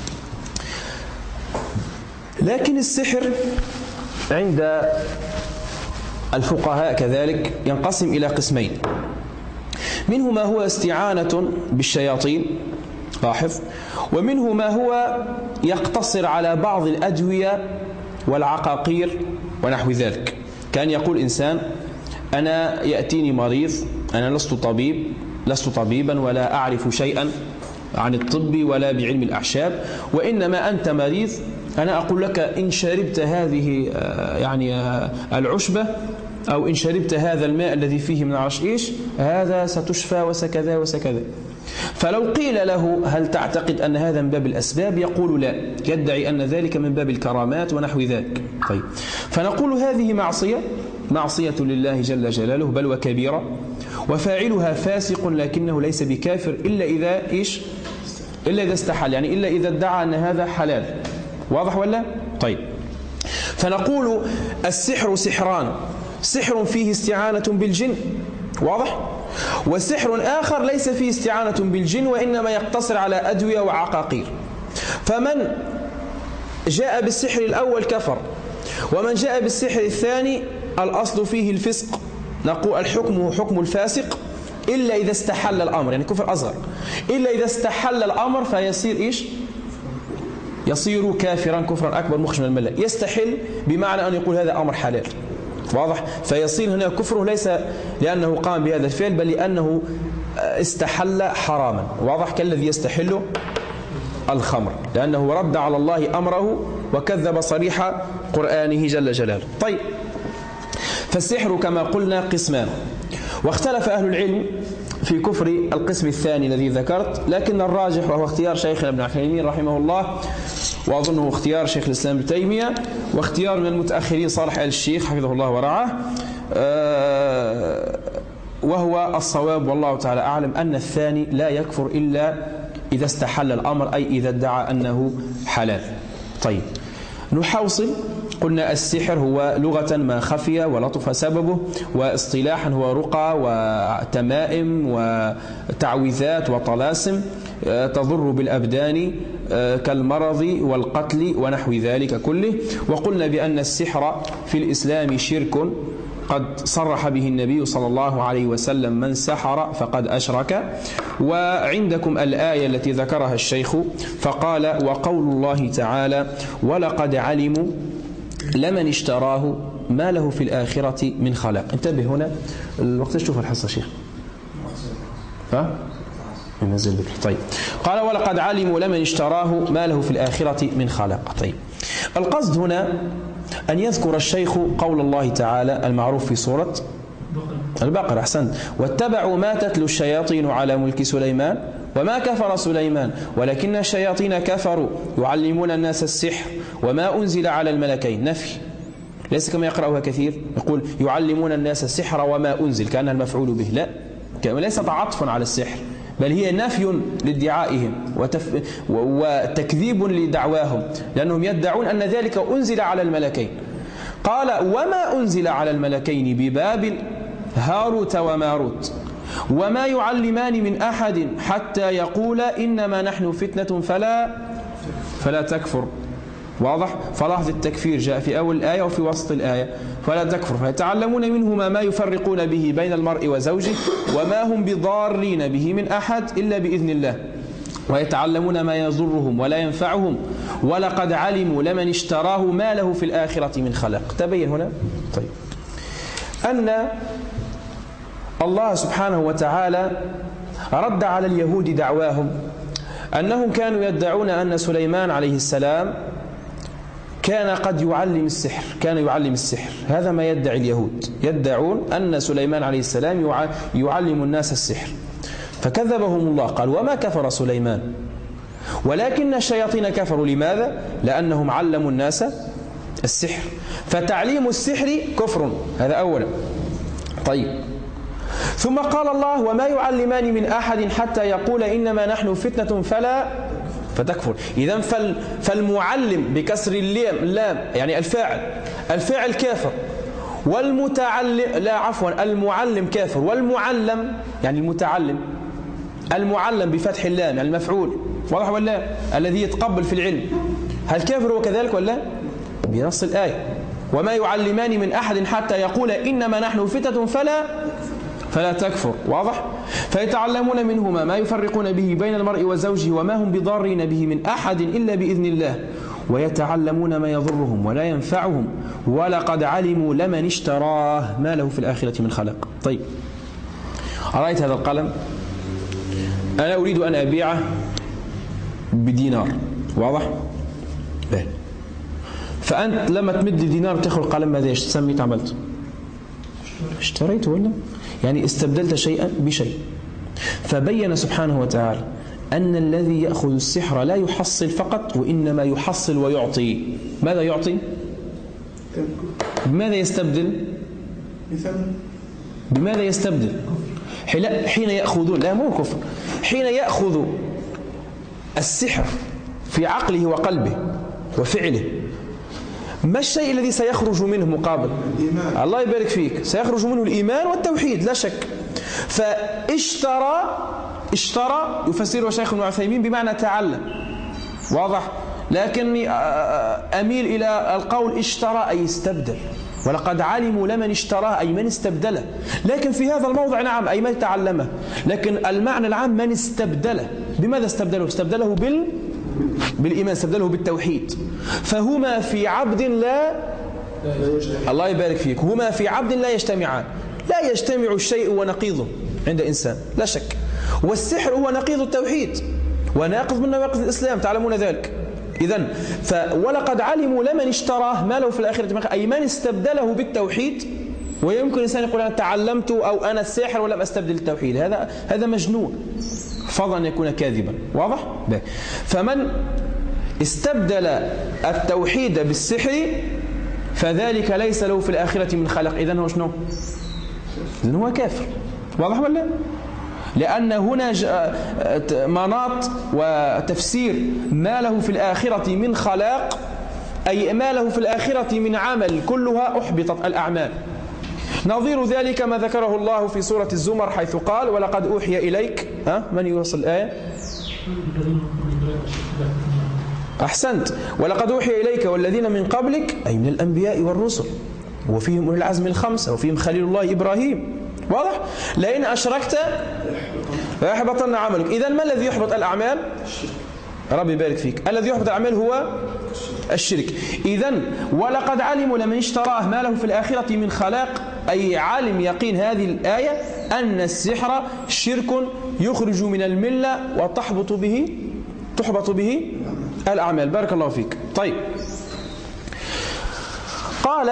[SPEAKER 1] لكن السحر عند الفقهاء كذلك ينقسم إلى قسمين، منه ما هو استعانة بالشياطين، لاحظ، ومنه ما هو يقتصر على بعض الأدوية والعقاقير ونحو ذلك. كان يقول إنسان: أنا يأتيني مريض، أنا لست طبيب لست طبيبا ولا أعرف شيئا عن الطب ولا بعلم الأعشاب، وإنما أنت مريض، أنا أقول لك إن شربت هذه يعني العشبة أو إن شربت هذا الماء الذي فيه من عرش إيش هذا ستشفى وسكذا وسكذا. فلو قيل له: هل تعتقد أن هذا من باب الأسباب؟ يقول: لا، يدعي أن ذلك من باب الكرامات ونحو ذلك. طيب، فنقول هذه معصية معصية لله جل جلاله، بل وكبيرة، وفاعلها فاسق لكنه ليس بكافر إلا إذا إيش إلا إذا استحل، يعني إلا إذا ادعى أن هذا حلال. واضح ولا؟ طيب، فنقول السحر سحران: سحر فيه استعانة بالجن، واضح، وسحر آخر ليس فيه استعانة بالجن وإنما يقتصر على أدوية وعقاقير. فمن جاء بالسحر الأول كفر، ومن جاء بالسحر الثاني الأصل فيه الفسق، نقول الحكم حكم الفاسق إلا إذا استحل الأمر، يعني كفر أصغر، إلا إذا استحل الأمر فيصير إيش يصير كافرا كفرا أكبر مخرج من الملة. يستحل بمعنى أن يقول هذا أمر حلال، واضح، فيصير هنا كفره ليس لأنه قام بهذا الفعل بل لأنه استحل حراما، واضح، كالذي يستحل الخمر لأنه رد على الله أمره وكذب صريح قرآنه جل جلاله. طيب، فالسحر كما قلنا قسمان، واختلف أهل العلم في كفر القسم الثاني الذي ذكرت، لكن الراجح وهو اختيار شيخنا ابن عثيمين رحمه الله، وأظنه اختيار شيخ الإسلام ابن تيمية، واختيار من المتأخرين صالح آل الشيخ حفظه الله ورعاه، وهو الصواب والله تعالى أعلم، أن الثاني لا يكفر إلا إذا استحل الأمر، أي إذا ادعى أنه حلال. طيب نحوصل. قلنا السحر هو لغة ما خفي ولطف سببه، واصطلاحا هو رقى وتمائم وتعويذات وطلاسم تضر بالأبدان كالمرض والقتل ونحو ذلك كله. وقلنا بأن السحر في الإسلام شرك قد صرح به النبي صلى الله عليه وسلم: من سحر فقد أشرك. وعندكم الآية التي ذكرها الشيخ فقال: وقول الله تعالى: ولقد علموا لمن اشتراه ما له في الآخرة من خلاق. انتبه هنا الوقت، شوف الحصة شيخ. ها؟ ينزل بك. طيب قال: ولقد علموا لمن اشتراه ما له في الآخرة من خلاق. طيب القصد هنا أن يذكر الشيخ قول الله تعالى المعروف في سورة البقرة. أحسنت. واتبعوا ما تتلو الشياطين على ملك سليمان وما كفر سليمان ولكن الشياطين كفروا يعلمون الناس السحر وما أنزل على الملكين. نفي، ليس كما يقرأها كثير يقول يعلمون الناس السحر وما أنزل كأنها المفعول به. لا، ليس عطفا على السحر، بل هي نفي لادعائهم وتف... وتكذيب لدعواهم، لأنهم يدعون أن ذلك أنزل على الملكين. قال: وما أنزل على الملكين ببابل هاروت وماروت وما يعلمان من أحد حتى يقولا إنما نحن فتنة فلا فلا تكفر. واضح؟ فلاحظ التكفير جاء في أول الآية وفي وسط الآية. فلا تكفر، فيتعلمون منهما ما يفرقون به بين المرء وزوجه وما هم بضارين به من أحد إلا بإذن الله ويتعلمون ما يضرهم ولا ينفعهم ولقد علموا لمن اشتراه ما له في الآخرة من خلاق. تبين هنا. طيب أن الله سبحانه وتعالى رد على اليهود دعواهم أنهم كانوا يدعون أن سليمان عليه السلام كان قد يعلم السحر، كان يعلم السحر. هذا ما يدعي اليهود، يدعون أن سليمان عليه السلام يعلم الناس السحر. فكذبهم الله، قال: وما كفر سليمان ولكن الشياطين كفروا. لماذا؟ لأنهم علموا الناس السحر، فتعليم السحر كفر. هذا أولا. طيب ثم قال الله: وما يعلمان من أحد حتى يقول إنما نحن فتنة فلا فتكفر. إذن فالمعلم بكسر اللام يعني الفاعل، الفاعل كافر، والمتعلم لا عفوا المعلم كافر، والمعلم يعني المتعلم، المعلم بفتح اللام يعني المفعول. واضح ولا؟ الذي يتقبل في العلم. هل كافر هو كذلك ولا؟ بنص الآية: وما يعلمان من أحد حتى يقول إنما نحن فتنة فلا فلا تكفر. واضح؟ فيتعلمون منهما ما يفرقون به بين المرء وزوجه وما هم بضارين به من أحد إلا بإذن الله ويتعلمون ما يضرهم ولا ينفعهم ولقد علموا لمن اشتراه ما له في الآخرة من خلاق. طيب رأيت هذا القلم؟ أنا أريد أن أبيعه بدينار. واضح؟ بيه. فأنت لما تمد الدينار تأخذ القلم، ماذا تسمي؟ عملت اشتريته ولا؟ يعني استبدلت شيئا بشيء. فبين سبحانه وتعالى أن الذي يأخذ السحر لا يحصل فقط وإنما يحصل ويعطي. ماذا يعطي؟ بماذا يستبدل؟ بماذا يستبدل؟ حين يأخذون، لا مو كفر، حين يأخذ السحر في عقله وقلبه وفعله، ما الشيء الذي سيخرج منه مقابل؟ الإيمان. الله يبارك فيك، سيخرج منه الإيمان والتوحيد لا شك. فاشترى، اشترى يفسره شيخ ابن عثيمين بمعنى تعلم. واضح؟ لكني أميل إلى القول اشترى أي استبدل. ولقد علموا لمن اشتراه أي من استبدله. لكن في هذا الموضع نعم أي من تعلمه، لكن المعنى العام من استبدله. بماذا استبدله؟ استبدله بال بالإيمان، استبدله بالتوحيد. فهما في عبد لا الله يبارك فيك، هما في عبد لا يجتمعان. لا يجتمع الشيء ونقيضه عند إنسان لا شك. والسحر هو نقيض التوحيد وناقض من نواقض الإسلام، تعلمون ذلك. إذن ولقد علموا لمن اشتراه ما له في الآخرة، أي من استبدله بالتوحيد. ويمكن الإنسان يقول أنا تعلمت أو أنا الساحر ولم أستبدل التوحيد، هذا هذا مجنون فضلا أن يكون كاذبا. واضح؟ بيه. فمن استبدل التوحيد بالسحر فذلك ليس له في الآخرة من خلق. إذن هو شنو؟ إذن هو كافر. واضح ولا؟ لأن هنا مناط وتفسير ما له في الآخرة من خلاق، أي ما له في الآخرة من عمل كلها أحبطت الأعمال. نظير ذلك ما ذكره الله في سورة الزمر حيث قال ولقد أوحي إليك. ها من يوصل الآية؟ أحسنت. ولقد أوحي إليك والذين من قبلك، أي من الأنبياء والرسل، وفيهم أولي العزم الخمسة، وفيهم خليل الله إبراهيم. واضح؟ لئن أشركت فيحبطن عملك. إذن ما الذي يحبط الأعمال؟ ربي يبارك فيك. الذي يحبط الأعمال هو الشرك. إذن ولقد علموا لمن اشتراه ما له في الآخرة من خلاق، أي علم يقين هذه الآية أن السحر شرك يخرج من الملة وتحبط به تحبط به الأعمال. بارك الله فيك. طيب، قال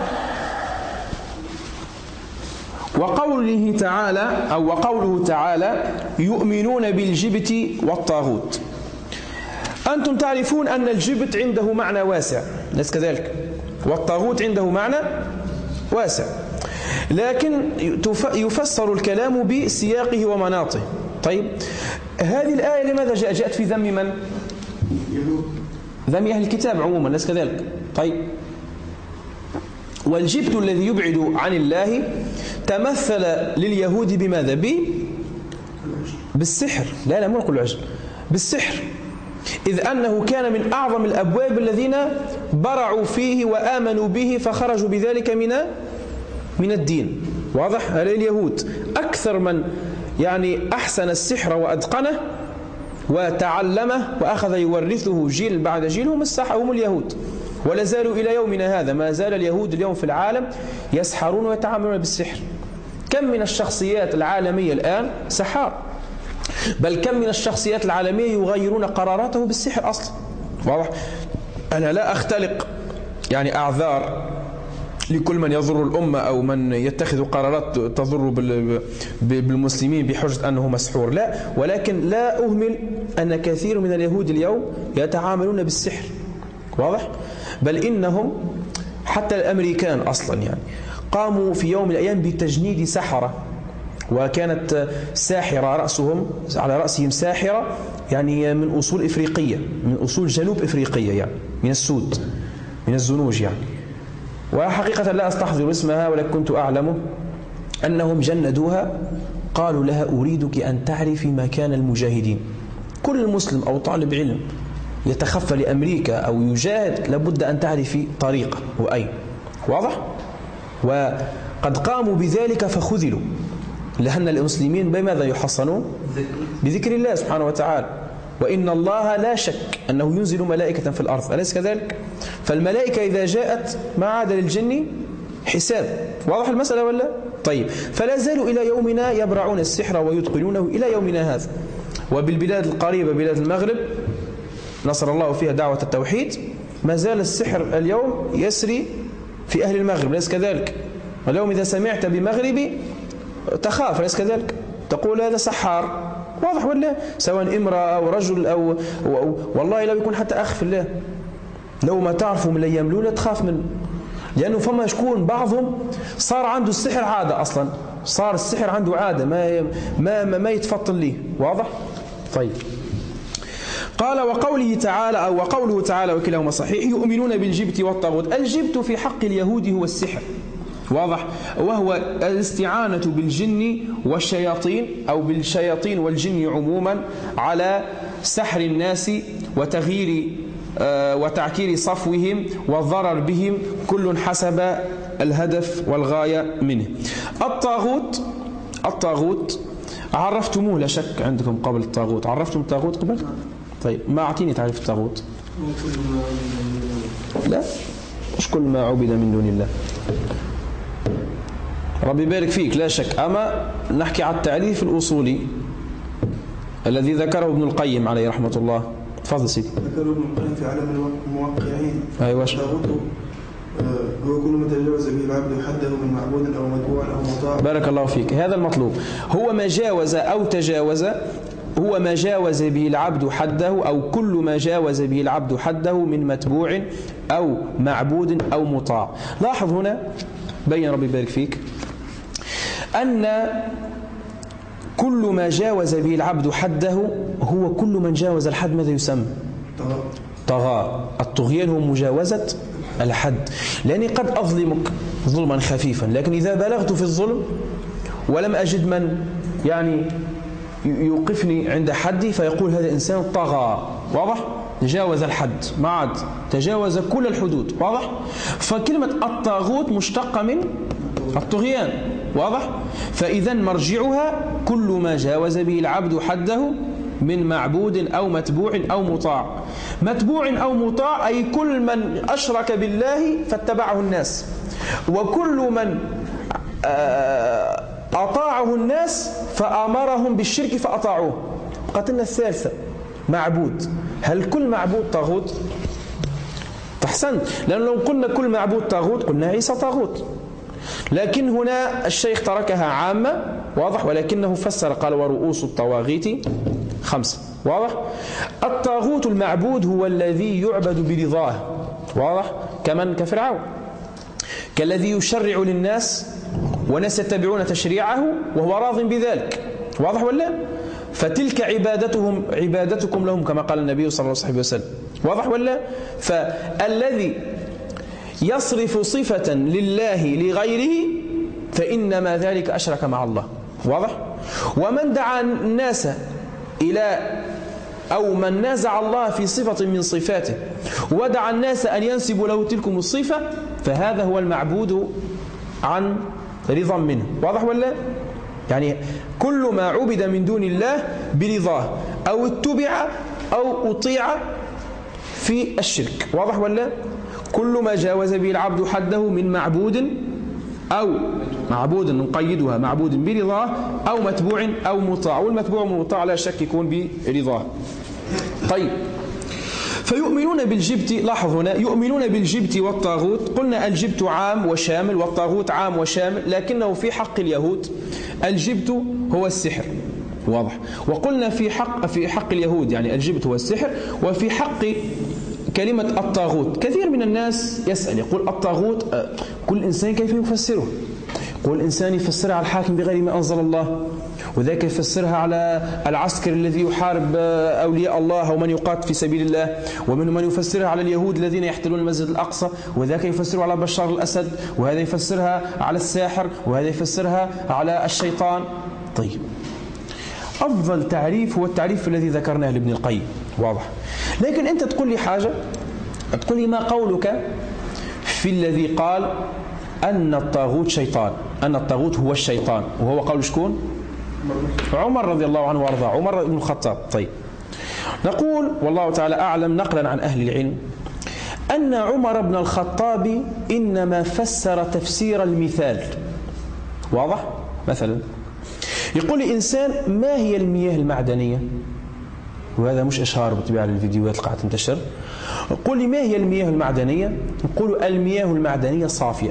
[SPEAKER 1] وقوله تعالى أو وقوله تعالى يؤمنون بالجبت والطاغوت. أنتم تعرفون أن الجبت عنده معنى واسع، ليس كذلك؟ والطاغوت عنده معنى واسع، لكن يفسر الكلام بسياقه ومناطه. طيب، هذه الآية لماذا جاء؟ جاءت في ذم من؟ ذم أهل الكتاب عموما، ليس كذلك؟ طيب، والجبت الذي يبعد عن الله تمثل لليهود بماذا؟ ب بالسحر. لا لا مو كل عجل، بالسحر، إذ أنه كان من أعظم الأبواب الذين برعوا فيه وآمنوا به فخرجوا بذلك من من الدين. واضح؟ هؤلاء اليهود أكثر من يعني أحسن السحر وأتقنه وتعلمه وأخذ يورثه جيل بعد جيل هم السحرة، هم اليهود، ولا زالوا إلى يومنا هذا. ما زال اليهود اليوم في العالم يسحرون ويتعاملون بالسحر. كم من الشخصيات العالمية الآن سحار، بل كم من الشخصيات العالمية يغيرون قراراته بالسحر أصلا. واضح؟ أنا لا أختلق يعني أعذار لكل من يضر الأمة أو من يتخذ قرارات تضر بالمسلمين بحجة أنه مسحور، لا، ولكن لا أهمل أن كثير من اليهود اليوم يتعاملون بالسحر. واضح؟ بل إنهم حتى الأمريكان أصلا يعني قاموا في يوم من الأيام بتجنيد سحرة، وكانت ساحرة رأسهم على رأسهم ساحرة يعني من أصول إفريقية، من أصول جنوب إفريقية، يعني من السود، من الزنوج يعني. وحقيقة لا أستحضر اسمها، ولكن كنت أعلم أنهم جندوها. قالوا لها أريدك أن تعرفي مكان المجاهدين. كل مسلم أو طالب علم يتخفى لأمريكا أو يجاهد لابد أن تعرفي طريقة وأين. واضح؟ وقد قاموا بذلك فخذلوا، لأن المسلمين بماذا يحصنون؟ بذكر الله سبحانه وتعالى. وإن الله لا شك أنه ينزل ملائكة في الأرض، أليس كذلك؟ فالملائكة إذا جاءت ما عاد للجن حساب. واضح المسألة ولا؟ طيب، فلا زالوا إلى يومنا يبرعون السحر ويتقنونه إلى يومنا هذا. وبالبلاد القريبة بلاد المغرب نصر الله فيها دعوة التوحيد، ما زال السحر اليوم يسري في أهل المغرب، أليس كذلك؟ واليوم إذا سمعت بمغربي تخاف، أليس كذلك؟ تقول هذا سحار. واضح ولا؟ سواء امرأة أو رجل أو, أو, أو والله لو يكون حتى أخ في الله، لو ما تعرفوا من الأيام الأولى تخاف منه، لأنه فما يشكون بعضهم صار عنده السحر عادة أصلا، صار السحر عنده عادة ما ما ما, ما يتفطن ليه. واضح؟ طيب، قال وقوله تعالى أو وقوله تعالى وكلاهما صحيح يؤمنون بالجبت والطاغوت. الجبت في حق اليهود هو السحر. واضح؟ وهو الاستعانة بالجن والشياطين أو بالشياطين والجن عموما على سحر الناس وتغيير آه وتعكير صفوهم والضرر بهم، كل حسب الهدف والغاية منه. الطاغوت الطاغوت عرفتموه لا شك عندكم قبل. الطاغوت عرفتم الطاغوت قبل؟ طيب، ما أعطيني تعريف الطاغوت. لا، مش كل ما عبد من دون الله. ربي يبارك فيك، لا شك. أما نحكي على التعريف الأصولي الذي ذكره ابن القيم عليه رحمة الله. تفضل سيدي.
[SPEAKER 2] ذكره ابن القيم في عالم الموقعين.
[SPEAKER 1] أيوة.
[SPEAKER 2] الطاغوت هو كل ما تجاوز به العبد حده من معبود أو متبوع أو مطاع.
[SPEAKER 1] بارك الله فيك، هذا المطلوب. هو ما جاوز أو تجاوز، هو ما جاوز به العبد حده أو كل ما جاوز به العبد حده من متبوع أو معبود أو مطاع. لاحظ هنا بين ربي يبارك فيك أن كل ما جاوز به العبد حده هو كل من جاوز الحد ماذا يسمى؟ طغى. الطغيان هو مجاوزة الحد، لأني قد أظلمك ظلما خفيفا، لكن إذا بلغت في الظلم ولم أجد من يعني يوقفني عند حدي فيقول هذا إنسان طغى. واضح؟ تجاوز الحد، ما عاد تجاوز كل الحدود. واضح؟ فكلمة الطاغوت مشتقة من الطغيان. واضح؟ فإذا مرجعها كل ما جاوز به العبد حده من معبود أو متبوع أو مطاع. متبوع أو مطاع أي كل من أشرك بالله فاتبعه الناس، وكل من أطاعه الناس فأمرهم بالشرك فأطاعوه. قتلنا الثالثة معبود. هل كل معبود طاغوت؟ أحسنت، لأن لو قلنا كل معبود طاغوت قلنا عيسى طاغوت، لكن هنا الشيخ تركها عامة. واضح؟ ولكنه فسر قال ورؤوس الطواغيت خمسة. واضح؟ الطاغوت المعبود هو الذي يعبد برضاه. واضح؟ كمن كفرعون، كالذي يشرع للناس وناس يتبعون تشريعه وهو راض بذلك. واضح ولا؟ فتلك عبادتهم عبادتكم لهم كما قال النبي صلى الله عليه وسلم. واضح ولا؟ فالذي يصرف صفة لله لغيره فإنما ذلك أشرك مع الله. واضح؟ ومن دعا الناس إلى أو من نازع الله في صفة من صفاته ودعا الناس أن ينسبوا له تلكم الصفة فهذا هو المعبود عن رضا منه. واضح ولا؟ يعني كل ما عبد من دون الله برضاه أو اتبع أو أطيع في الشرك. واضح ولا؟ كل ما جاوز به العبد حده من معبود أو معبود نقيدها معبود برضاه أو متبوع أو مطاع، والمتبوع والمطاع لا شك يكون برضاه. طيب، فيؤمنون بالجبت. لاحظ هنا يؤمنون بالجبت والطاغوت. قلنا الجبت عام وشامل والطاغوت عام وشامل، لكنه في حق اليهود الجبت هو السحر. واضح؟ وقلنا في حق في حق اليهود يعني الجبت هو السحر، وفي حق كلمة الطاغوت كثير من الناس يسأل يقول الطاغوت كل إنسان كيف يفسره؟ يقول الإنسان يفسرها على الحاكم بغير ما أنزل الله، وذاك يفسرها على العسكر الذي يحارب أولياء الله ومن يقاتل في سبيل الله، ومن من يفسرها على اليهود الذين يحتلون المسجد الأقصى، وذاك يفسرها على بشار الأسد، وهذا يفسرها على الساحر، وهذا يفسرها على الشيطان. طيب، أفضل تعريف هو التعريف الذي ذكرناه لابن القيم. واضح؟ لكن أنت تقول لي حاجة، تقول لي ما قولك في الذي قال أن الطاغوت شيطان، أن الطاغوت هو الشيطان، وهو قول شكون؟ عمر رضي الله عنه وارضاه، عمر بن الخطاب. طيب، نقول والله تعالى أعلم نقلا عن أهل العلم أن عمر بن الخطاب إنما فسر تفسير المثال. واضح؟ مثلا يقول إنسان ما هي المياه المعدنية؟ وهذا مش إشهار بطبيعة للفيديوهات اللي قاعدة تنتشر. قل لي ما هي المياه المعدنية؟ نقول المياه المعدنية صافية.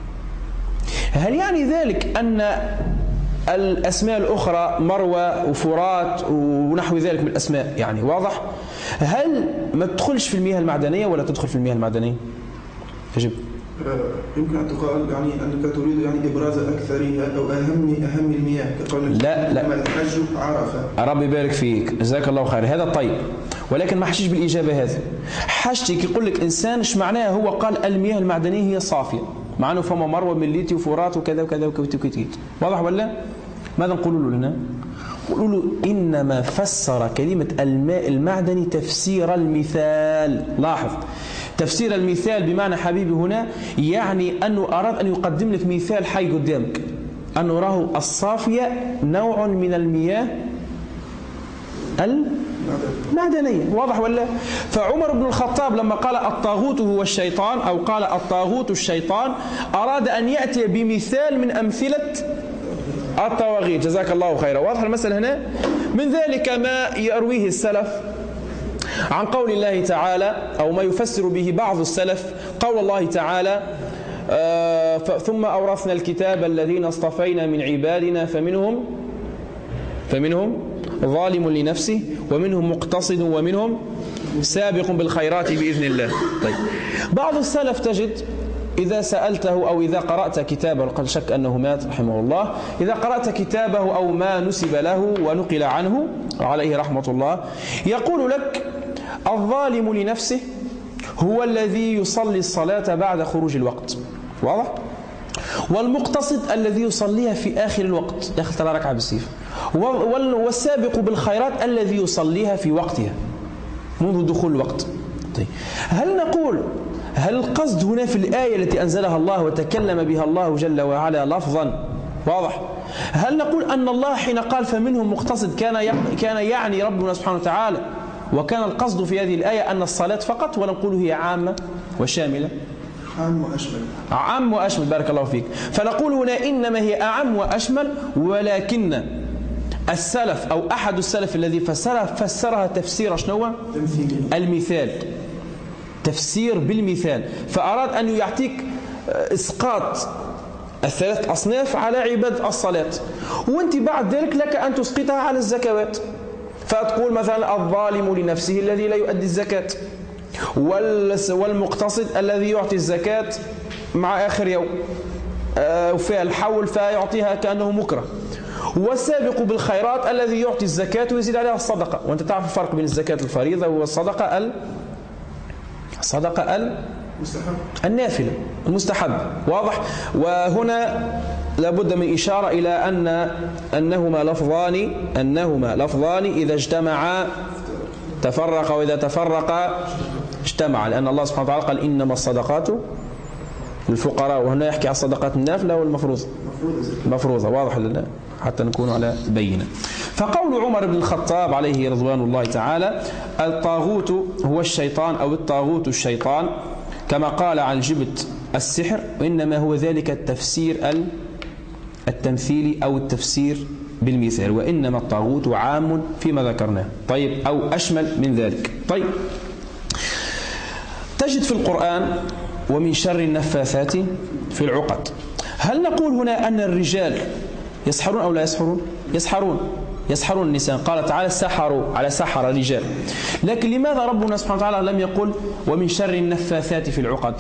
[SPEAKER 1] هل يعني ذلك أن الأسماء الأخرى مروى وفرات ونحو ذلك من الأسماء يعني واضح؟ هل ما تدخلش في المياه المعدنية ولا تدخل في المياه المعدنية؟ أجب.
[SPEAKER 2] يمكن أن تقال يعني أنك تريد يعني إبراز أكثرها أو أهم أهم المياه كقول
[SPEAKER 1] لا لا
[SPEAKER 2] الحج عرفة.
[SPEAKER 1] ربي يبارك فيك، جزاك الله خير. هذا طيب، ولكن ما حشيش بالإجابة هذه. حاجتك يقول لك إنسان إيش معناها هو قال المياه المعدنية هي صافية، مع أنه فما مروة من ليتي وفرات وكذا وكذا وكذا وكذا. واضح ولا؟ ماذا نقول له هنا؟ نقول له إنما فسر كلمة الماء المعدني تفسير المثال. لاحظ، تفسير المثال بمعنى حبيبي هنا يعني أنه أراد أن يقدم لك مثال حي قدامك، أن نراه الصافية نوع من المياه المعدنية. واضح ولا؟ فعمر بن الخطاب لما قال الطاغوت هو الشيطان أو قال الطاغوت الشيطان أراد أن يأتي بمثال من أمثلة الطواغيت. جزاك الله خيرا. واضح المسألة هنا؟ من ذلك ما يرويه السلف عن قول الله تعالى أو ما يفسر به بعض السلف قول الله تعالى آه ثم أورثنا الكتاب الذين اصطفينا من عبادنا فمنهم فمنهم ظالم لنفسه ومنهم مقتصد ومنهم سابق بالخيرات بإذن الله. طيب، بعض السلف تجد إذا سألته أو إذا قرأت كتابه، قد شك أنه مات رحمه الله، إذا قرأت كتابه أو ما نسب له ونقل عنه وعليه رحمة الله، يقول لك الظالم لنفسه هو الذي يصلي الصلاة بعد خروج الوقت، واضح؟ والمقتصد الذي يصليها في آخر الوقت، داخل ثلاث ركعة بالسيف، والسابق بالخيرات الذي يصليها في وقتها منذ دخول الوقت. طيب، هل نقول هل القصد هنا في الآية التي أنزلها الله وتكلم بها الله جل وعلا لفظا واضح، هل نقول أن الله حين قال فمنهم مقتصد كان كان يعني ربنا سبحانه وتعالى، وكان القصد في هذه الآية أن الصلاة فقط، ولا نقول هي عامة وشاملة؟
[SPEAKER 2] عام وأشمل.
[SPEAKER 1] عام وأشمل، بارك الله فيك. فنقول هنا إنما هي أعم وأشمل، ولكن السلف أو أحد السلف الذي فسرها فسرها تفسير شنو؟ المثال، تفسير بالمثال، فأراد أن يعطيك إسقاط الثلاث أصناف على عبادة الصلاة، وأنت بعد ذلك لك أن تسقطها على الزكوات، فتقول مثلا الظالم لنفسه الذي لا يؤدي الزكاة، والمقتصد الذي يعطي الزكاة مع آخر يوم وفيها الحول فيعطيها كأنه مكره، والسابق بالخيرات الذي يعطي الزكاة ويزيد عليها الصدقة. وأنت تعرف الفرق بين الزكاة الفريضة والصدقة ال الصدقة المستحب النافلة المستحب، واضح؟ وهنا لابد من إشارة إلى أن أنهما لفظان أنهما لفظان إذا اجتمعا تفرق، وإذا تفرق اجتمع، لأن الله سبحانه وتعالى قال إنما الصدقات للفقراء، وهنا يحكي عن الصدقات النافلة والمفروضة المفروضة، واضح لله حتى نكون على بينة. فقول عمر بن الخطاب عليه رضوان الله تعالى الطاغوت هو الشيطان أو الطاغوت الشيطان، كما قال عن جبت السحر، وإنما هو ذلك التفسير التمثيلي أو التفسير بالمثال، وإنما الطاغوت عام فيما ذكرناه. طيب، أو أشمل من ذلك. طيب، تجد في القرآن ومن شر النفاثات في العقد. هل نقول هنا أن الرجال يسحرون أو لا يسحرون؟ يسحرون يسحرون النساء، قال تعالى سحروا على سحر الرجال، لكن لماذا ربنا سبحانه وتعالى لم يقل ومن شر النفاثات في العقد؟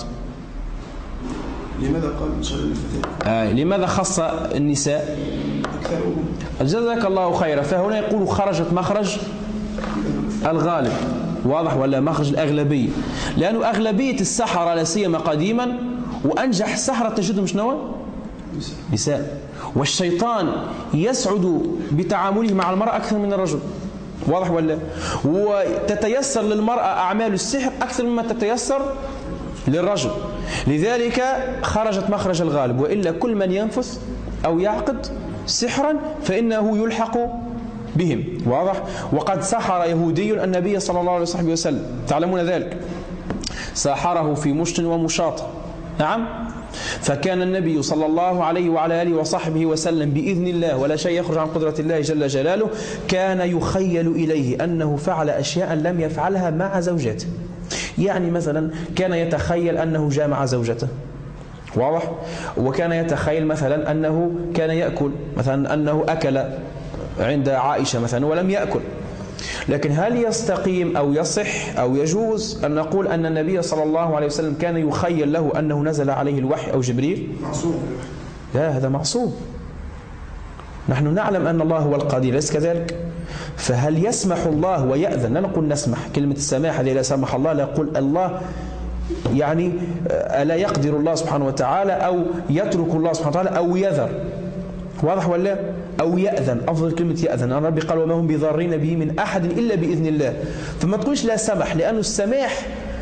[SPEAKER 2] لماذا قال من شر النفاثات؟
[SPEAKER 1] آه لماذا خص النساء؟ جزاك الله خيرا. فهنا يقول خرجت مخرج الغالب، واضح ولا مخرج الأغلبية، لأنه أغلبية السحرة لا سيما قديما وأنجح السحرة تجدهم شنو؟ نساء. والشيطان يسعد بتعامله مع المرأة أكثر من الرجل، واضح ولا؟ وتتيسر للمرأة أعمال السحر أكثر مما تتيسر للرجل، لذلك خرجت مخرج الغالب، وإلا كل من ينفث أو يعقد سحرا فإنه يلحق بهم، واضح؟ وقد سحر يهودي النبي صلى الله عليه وصحبه وسلم، تعلمون ذلك، سحره في مشط ومشاط، نعم، فكان النبي صلى الله عليه وعلى آله وصحبه وسلم بإذن الله، ولا شيء يخرج عن قدرة الله جل جلاله، كان يخيل إليه أنه فعل أشياء لم يفعلها مع زوجته. يعني مثلا كان يتخيل أنه جامع زوجته، واضح؟ وكان يتخيل مثلا أنه كان يأكل، مثلا أنه أكل عند عائشة مثلا ولم يأكل. لكن هل يستقيم أو يصح أو يجوز أن نقول أن النبي صلى الله عليه وسلم كان يخيل له أنه نزل عليه الوحي أو جبريل؟
[SPEAKER 2] معصوم.
[SPEAKER 1] لا، هذا معصوم. نحن نعلم أن الله هو القدير، ليس كذلك؟ فهل يسمح الله ويأذن؟ لا نقول نسمح، كلمة السماح هذه لا سمح الله، لا يقول الله يعني ألا يقدر الله سبحانه وتعالى أو يترك الله سبحانه وتعالى أو يذر، واضح ولا؟ أو يأذن، أفضل كلمة يأذن. أنا ربي قال وما هم بضارين به من أحد إلا بإذن الله، فما تقولش لا سمح، لأنه السماح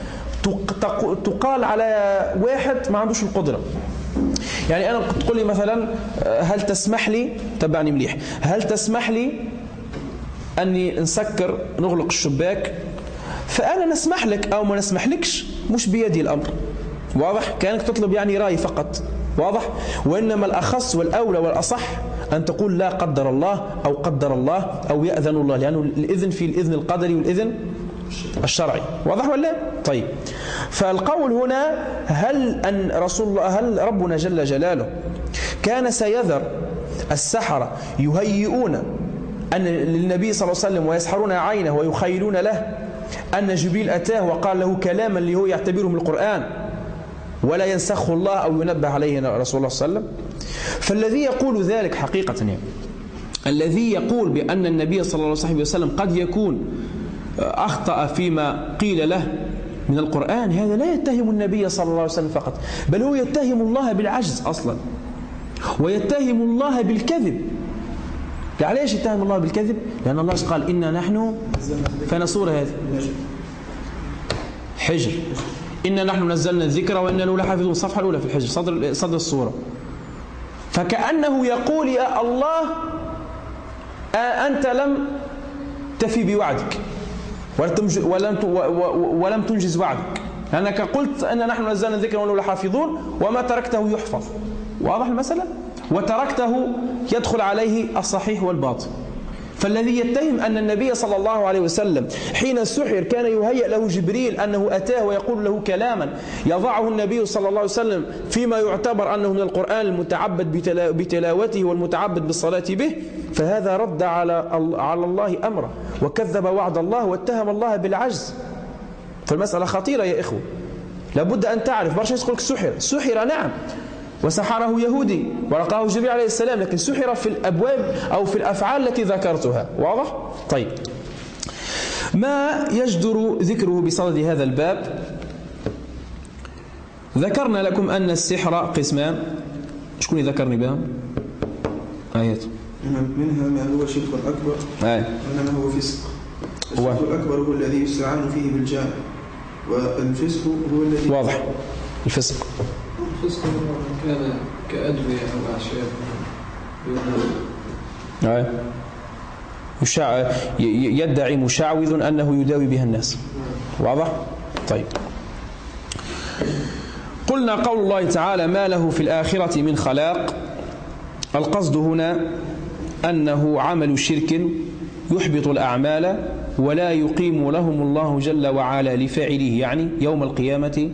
[SPEAKER 1] تقال على واحد ما عندوش القدرة. يعني أنا تقول لي مثلا هل تسمح لي، تبعني مليح، هل تسمح لي أني نسكر نغلق الشباك؟ فأنا نسمح لك أو ما نسمح لكش مش بيدي الأمر، واضح؟ كأنك تطلب يعني رأي فقط، واضح؟ وإنما الأخص والأولى والأصح أن تقول لا قدر الله أو قدر الله أو يأذن الله، لأنه الإذن في الإذن القدري والإذن الشرعي، واضح ولا؟ طيب، فالقول هنا هل أن رسول الله هل ربنا جل جلاله كان سيذر السحرة يهيئون أن للنبي صلى الله عليه وسلم ويسحرون عينه ويخيلون له أن جبريل أتاه وقال له كلاما اللي هو يعتبره من القرآن، ولا ينسخه الله أو ينبه عليه رسول الله صلى الله عليه وسلم. فالذي يقول ذلك حقيقة يعني الذي يقول بأن النبي صلى الله عليه وسلم قد يكون أخطأ فيما قيل له من القرآن، هذا لا يتهم النبي صلى الله عليه وسلم فقط، بل هو يتهم الله بالعجز أصلا، ويتهم الله بالكذب. ليش يتهم الله بالكذب؟ لأن الله قال إنا نحن فأنا سورة هذه حجر إنا نحن نزلنا الذكر وإنا له لحافظون، الصفحة الأولى في الحجر، صدر صدر السورة. فكأنه يقول يا الله أنت لم تفي بوعدك ولم ولم تنجز وعدك، لأنك قلت أن نحن نزلنا الذكر وإنا له لحافظون وما تركته يحفظ. واضح المسألة؟ وتركته يدخل عليه الصحيح والباطل. فالذي يتهم أن النبي صلى الله عليه وسلم حين سحر كان يهيأ له جبريل أنه أتاه ويقول له كلاما يضعه النبي صلى الله عليه وسلم فيما يعتبر أنه من القرآن المتعبد بتلاوته والمتعبد بالصلاة به، فهذا رد على على الله أمره وكذب وعد الله واتهم الله بالعجز. فالمسألة خطيرة يا إخوة، لابد أن تعرف. برشا يقول لك سحر، سحر نعم، وسحره يهودي ورقاه جبريل عليه السلام، لكن سحر في الأبواب أو في الأفعال التي ذكرتها. واضح؟ طيب، ما يجدر ذكره بصدد هذا الباب؟ ذكرنا لكم أن السحر قسمان. شكون يذكرني بها؟ آيات
[SPEAKER 2] منها ما هو شرك أكبر
[SPEAKER 1] آه.
[SPEAKER 2] ومنها ما هو فسق. الشرك الأكبر هو الذي يستعان فيه بالجان، والفسق هو الذي
[SPEAKER 1] واضح. الفسق
[SPEAKER 3] الفسق كان كأدوية أو أعشاب
[SPEAKER 1] آه. يشع... يدعي مشعوذ أنه يداوي بها الناس. واضح؟ طيب، قلنا قول الله تعالى ما له في الآخرة من خلاق، القصد هنا أنه عمل شرك يحبط الأعمال ولا يقيم لهم الله جل وعلا لفاعله، يعني يوم القيامة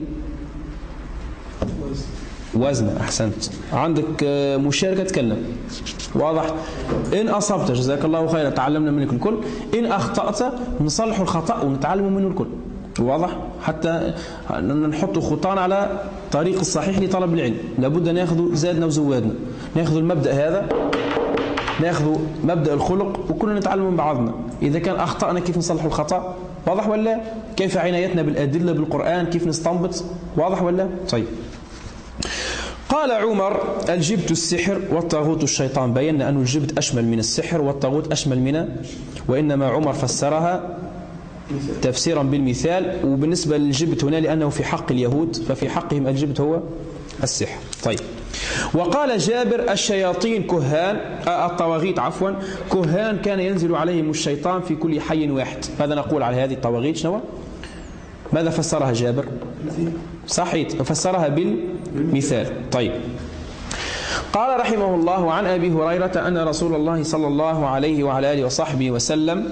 [SPEAKER 1] وزن. أحسنت، عندك مشاركة تكلم. واضح؟ إن أصبت جزاك الله خيرا تعلمنا منك الكل، إن أخطأت نصلح الخطأ ونتعلم منه الكل. واضح؟ حتى نحط خطان على طريق الصحيح لطلب العلم، لابد ناخذ زادنا وزوادنا، ناخذ المبدأ هذا، ناخذ مبدأ الخلق، وكلنا نتعلم من بعضنا. إذا كان أخطأنا كيف نصلح الخطأ؟ واضح ولا؟ كيف عنايتنا بالأدلة بالقرآن، كيف نستنبط؟ واضح ولا؟ طيب، قال عمر الجبت السحر والطاغوت الشيطان. بينا أن الجبت أشمل من السحر والطاغوت أشمل منه، وإنما عمر فسرها تفسيرا بالمثال. وبالنسبة للجبت هنا لأنه في حق اليهود، ففي حقهم الجبت هو السحر. طيب، وقال جابر الشياطين كهان، الطواغيت عفوا كهان كان ينزل عليهم الشيطان في كل حي واحد. ماذا نقول على هذه الطواغيت؟ شنو؟ ماذا فسرها جابر؟ صحيح، فسرها بالمثال. طيب، قال رحمه الله عن أبي هريرة أن رسول الله صلى الله عليه وعلى آله وصحبه وسلم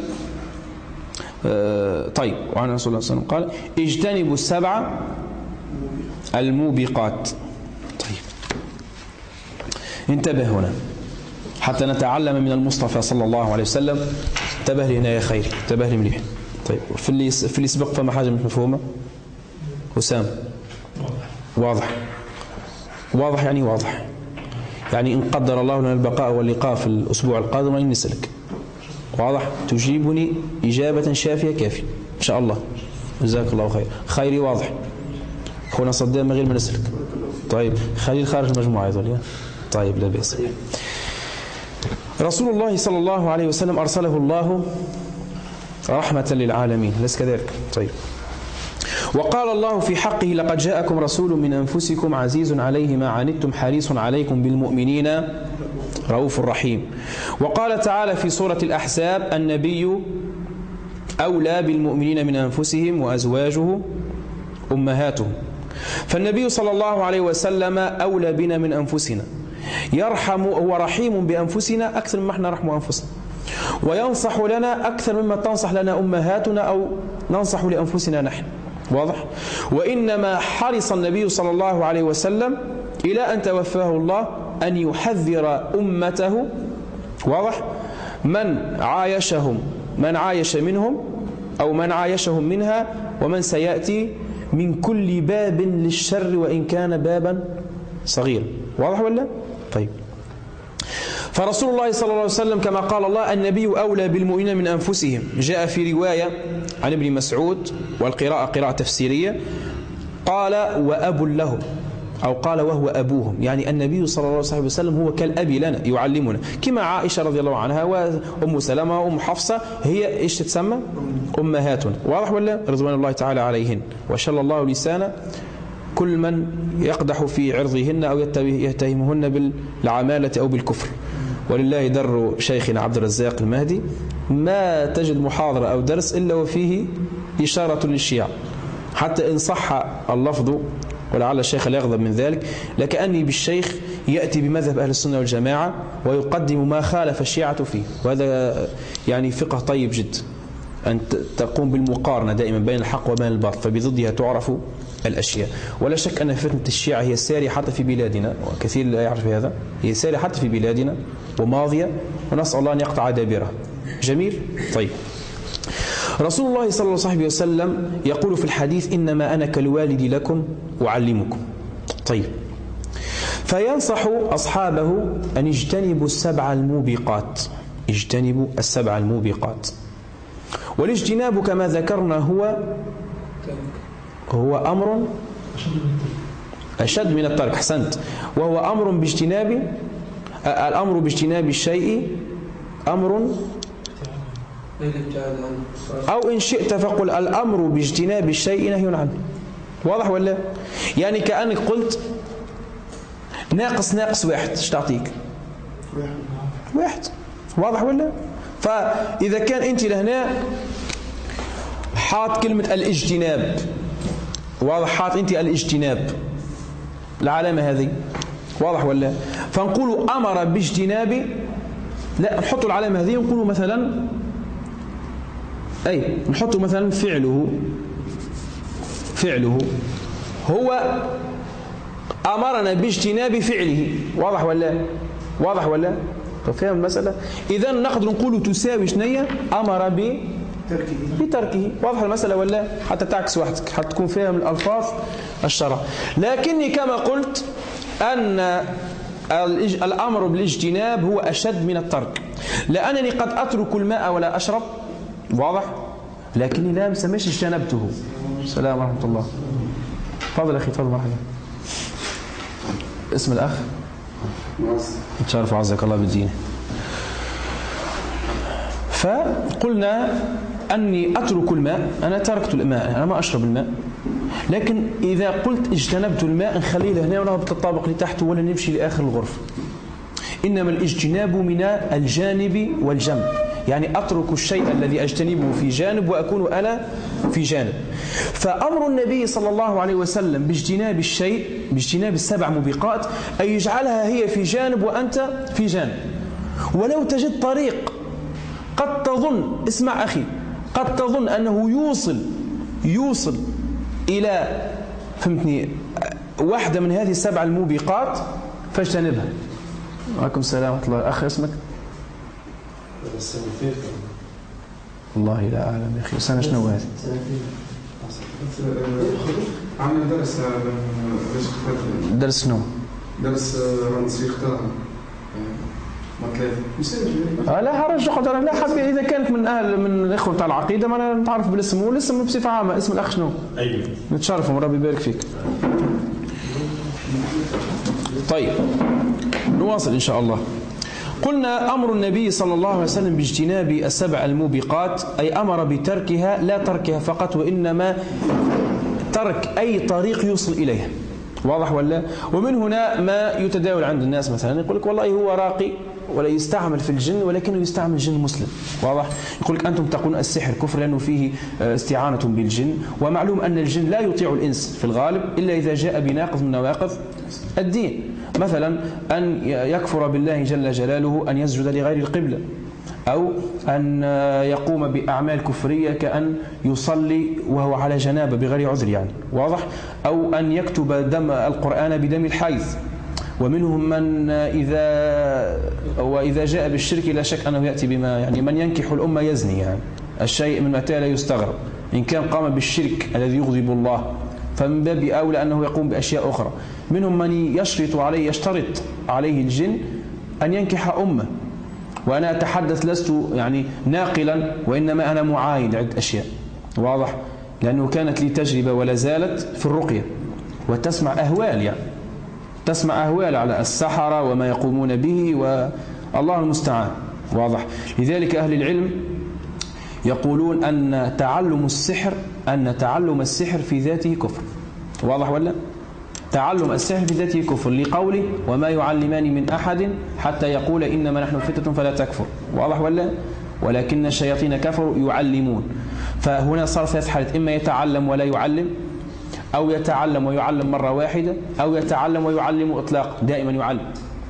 [SPEAKER 1] آه طيب وعن رسول الله صلى الله عليه وسلم قال اجتنبوا السبع الموبقات. طيب، انتبه هنا حتى نتعلم من المصطفى صلى الله عليه وسلم. انتبه لي هنا يا خير، انتبه لي مليح. طيب، في اللي في اللي سبق فما حاجة مش مفهومة؟ وسام واضح؟ واضح يعني واضح، يعني إن قدر الله لنا البقاء واللقاء في الأسبوع القادم وإن نسألك. واضح؟ تجيبني إجابة شافية كافية إن شاء الله. جزاك الله خير. خيري واضح؟ خونا صدام غير ما نسألك. طيب، خليل خارج المجموعة أيضا. طيب، لا بأس. رسول الله صلى الله عليه وسلم أرسله الله رحمة للعالمين، ليس كذلك؟ طيب، وقال الله في حقه لقد جاءكم رسول من أنفسكم عزيز عليه ما عنتم حريص عليكم بالمؤمنين رؤوف رحيم. وقال تعالى في سورة الأحزاب النبي أولى بالمؤمنين من أنفسهم وأزواجه أمهاتهم. فالنبي صلى الله عليه وسلم أولى بنا من أنفسنا، يرحم هو رحيم بأنفسنا أكثر مما احنا نرحم أنفسنا، وينصح لنا أكثر مما تنصح لنا أمهاتنا أو ننصح لأنفسنا نحن. واضح؟ وإنما حرص النبي صلى الله عليه وسلم إلى أن توفاه الله أن يحذر أمته. واضح؟ من عايشهم من عايش منهم أو من عايشهم منها ومن سيأتي من كل باب للشر وإن كان بابا صغيرا. واضح ولا؟ طيب. فرسول الله صلى الله عليه وسلم كما قال الله النبي أولى بالمؤمنين من أنفسهم. جاء في رواية عن ابن مسعود والقراءة قراءة تفسيرية قال وأب لهم، أو قال وهو أبوهم، يعني النبي صلى الله عليه وسلم هو كالأب لنا يعلمنا، كما عائشة رضي الله عنها وأم سلمة وأم حفصة هي إيش تتسمى؟ أمهاتنا. واضح ولا؟ رضوان الله تعالى عليهن. وشل الله لسانا كل من يقدح في عرضهن أو يتهمهن بالعمالة أو بالكفر. ولله در شيخنا عبد الرزاق المهدي ما تجد محاضرة أو درس إلا وفيه إشارة للشيعة، حتى إن صح اللفظ ولعل الشيخ لا يغضب من ذلك، لكأني بالشيخ يأتي بمذهب أهل السنة والجماعة ويقدم ما خالف الشيعة فيه. وهذا يعني فقه طيب جدا، أن تقوم بالمقارنة دائما بين الحق وبين الباطل، فبضدها تعرف الأشياء. ولا شك أن فتنة الشيعة هي سارية حتى في بلادنا، وكثير لا يعرف هذا، هي سارية حتى في بلادنا وماضية، ونسأل الله أن يقطع دابرها. جميل؟ طيب. رسول الله صلى الله عليه وسلم يقول في الحديث إنما أنا كالوالد لكم أعلمكم. طيب. فينصح أصحابه أن يجتنبوا السبع الموبقات، اجتنبوا السبع الموبقات. والاجتناب كما ذكرنا هو هو أمر أشد من الترك. أحسنت. وهو أمر باجتناب، الأمر باجتناب الشيء أمر، أو إن شئت فقل الأمر باجتناب الشيء نهي عنه. واضح ولا؟ يعني كأنك قلت ناقص ناقص واحد، ايش تعطيك؟ واحد. واضح ولا؟ فإذا كان أنت لهنا حاط كلمة الاجتناب، واضح، حاط أنت الاجتناب العلامة هذه، واضح ولا؟ فنقول أمر باجتناب، لا نحط العلامة هذه ونقول مثلا أي نحط مثلا فعله فعله هو أمرنا باجتناب فعله. واضح ولا؟ واضح ولا؟ فهم المسألة؟ إذا نقدر نقول تساوي شنية أمر ب بتركه. واضح المسألة ولا؟ حتى تعكس وحدك، حتى تكون فاهم الألفاظ الشرع. لكني كما قلت أن الأمر بالاجتناب هو أشد من الترك، لأنني قد أترك الماء ولا أشرب، واضح، لكني لا مسميش اجتنبته. السلام ورحمة الله. تفضل أخي، تفضل. مرحبا. اسم الأخ؟ نتشرف وعزك الله بالدين. فقلنا أني أترك الماء، أنا تركت الماء، أنا ما أشرب الماء، لكن إذا قلت اجتنبت الماء نخليه لهنا ولا بتطابق لتحت ولا نمشي لآخر الغرفة. إنما الاجتناب من الجانب والجنب، يعني أترك الشيء الذي أجتنبه في جانب وأكون أنا في جانب. فأمر النبي صلى الله عليه وسلم باجتناب الشيء، باجتناب السبع موبقات، أي يجعلها هي في جانب وأنت في جانب. ولو تجد طريق قد تظن، اسمع أخي، قد تظن أنه يوصل يوصل إلى، فهمتني، واحدة من هذه السبع الموبقات فاجتنبها. وعليكم السلام ورحمة الله. أخي اسمك؟ والله لا أعلم يا أخي. سنة شنو هذه؟
[SPEAKER 4] عملنا درس
[SPEAKER 1] درس شنو؟
[SPEAKER 4] درس عن صيغتها
[SPEAKER 1] آه لا حرج قدر. لا حبي إذا كانت من أهل من الإخوة بتاع العقيدة ما نتعرف بالاسم، والاسم بصفة عامة. اسم الأخ شنو؟ أيوة. نتشرفوا، ربي يبارك فيك. طيب نواصل إن شاء الله. قلنا أمر النبي صلى الله عليه وسلم باجتناب السبع الموبقات، أي أمر بتركها، لا تركها فقط، وإنما ترك أي طريق يوصل إليها. واضح ولا؟ ومن هنا ما يتداول عند الناس، مثلا يقول لك والله هو راقي ولا يستعمل في الجن، ولكنه يستعمل جن مسلم. واضح؟ يقول لك أنتم تقولون السحر كفر لأنه فيه استعانة بالجن، ومعلوم أن الجن لا يطيع الإنس في الغالب إلا إذا جاء بناقض من نواقض الدين، مثلا أن يكفر بالله جل جلاله، أن يسجد لغير القبلة، أو أن يقوم بأعمال كفرية كأن يصلي وهو على جنابة بغير عذر يعني. واضح؟ أو أن يكتب دم القرآن بدم الحيض. ومنهم من إذا وإذا جاء بالشرك لا شك أنه يأتي بما يعني من ينكح الأمة يزني، يعني الشيء من متى لا يستغرب. إن كان قام بالشرك الذي يغضب الله فمن باب أولى أنه يقوم بأشياء أخرى. منهم من يشرط عليه يشترط عليه الجن أن ينكح أمه، وأنا أتحدث لست يعني ناقلا، وإنما أنا معاين لعدة أشياء، واضح؟ لأنه كانت لي تجربة ولا زالت في الرقية، وتسمع أهوال يعني تسمع أهوال على السحرة وما يقومون به، والله المستعان، واضح؟ لذلك أهل العلم يقولون أن تعلم السحر أن تعلم السحر في ذاته كفر، واضح ولا؟ تعلم السحر في ذاته كفر، لقوله وما يعلمان من أحد حتى يقول إنما نحن فتنة فلا تكفر، واضح ولا؟ ولكن الشياطين كفروا يعلمون. فهنا صار ثلاث حالات: إما يتعلم ولا يعلم، أو يتعلم ويعلم مرة واحدة، أو يتعلم ويعلم إطلاق، دائما يعلم.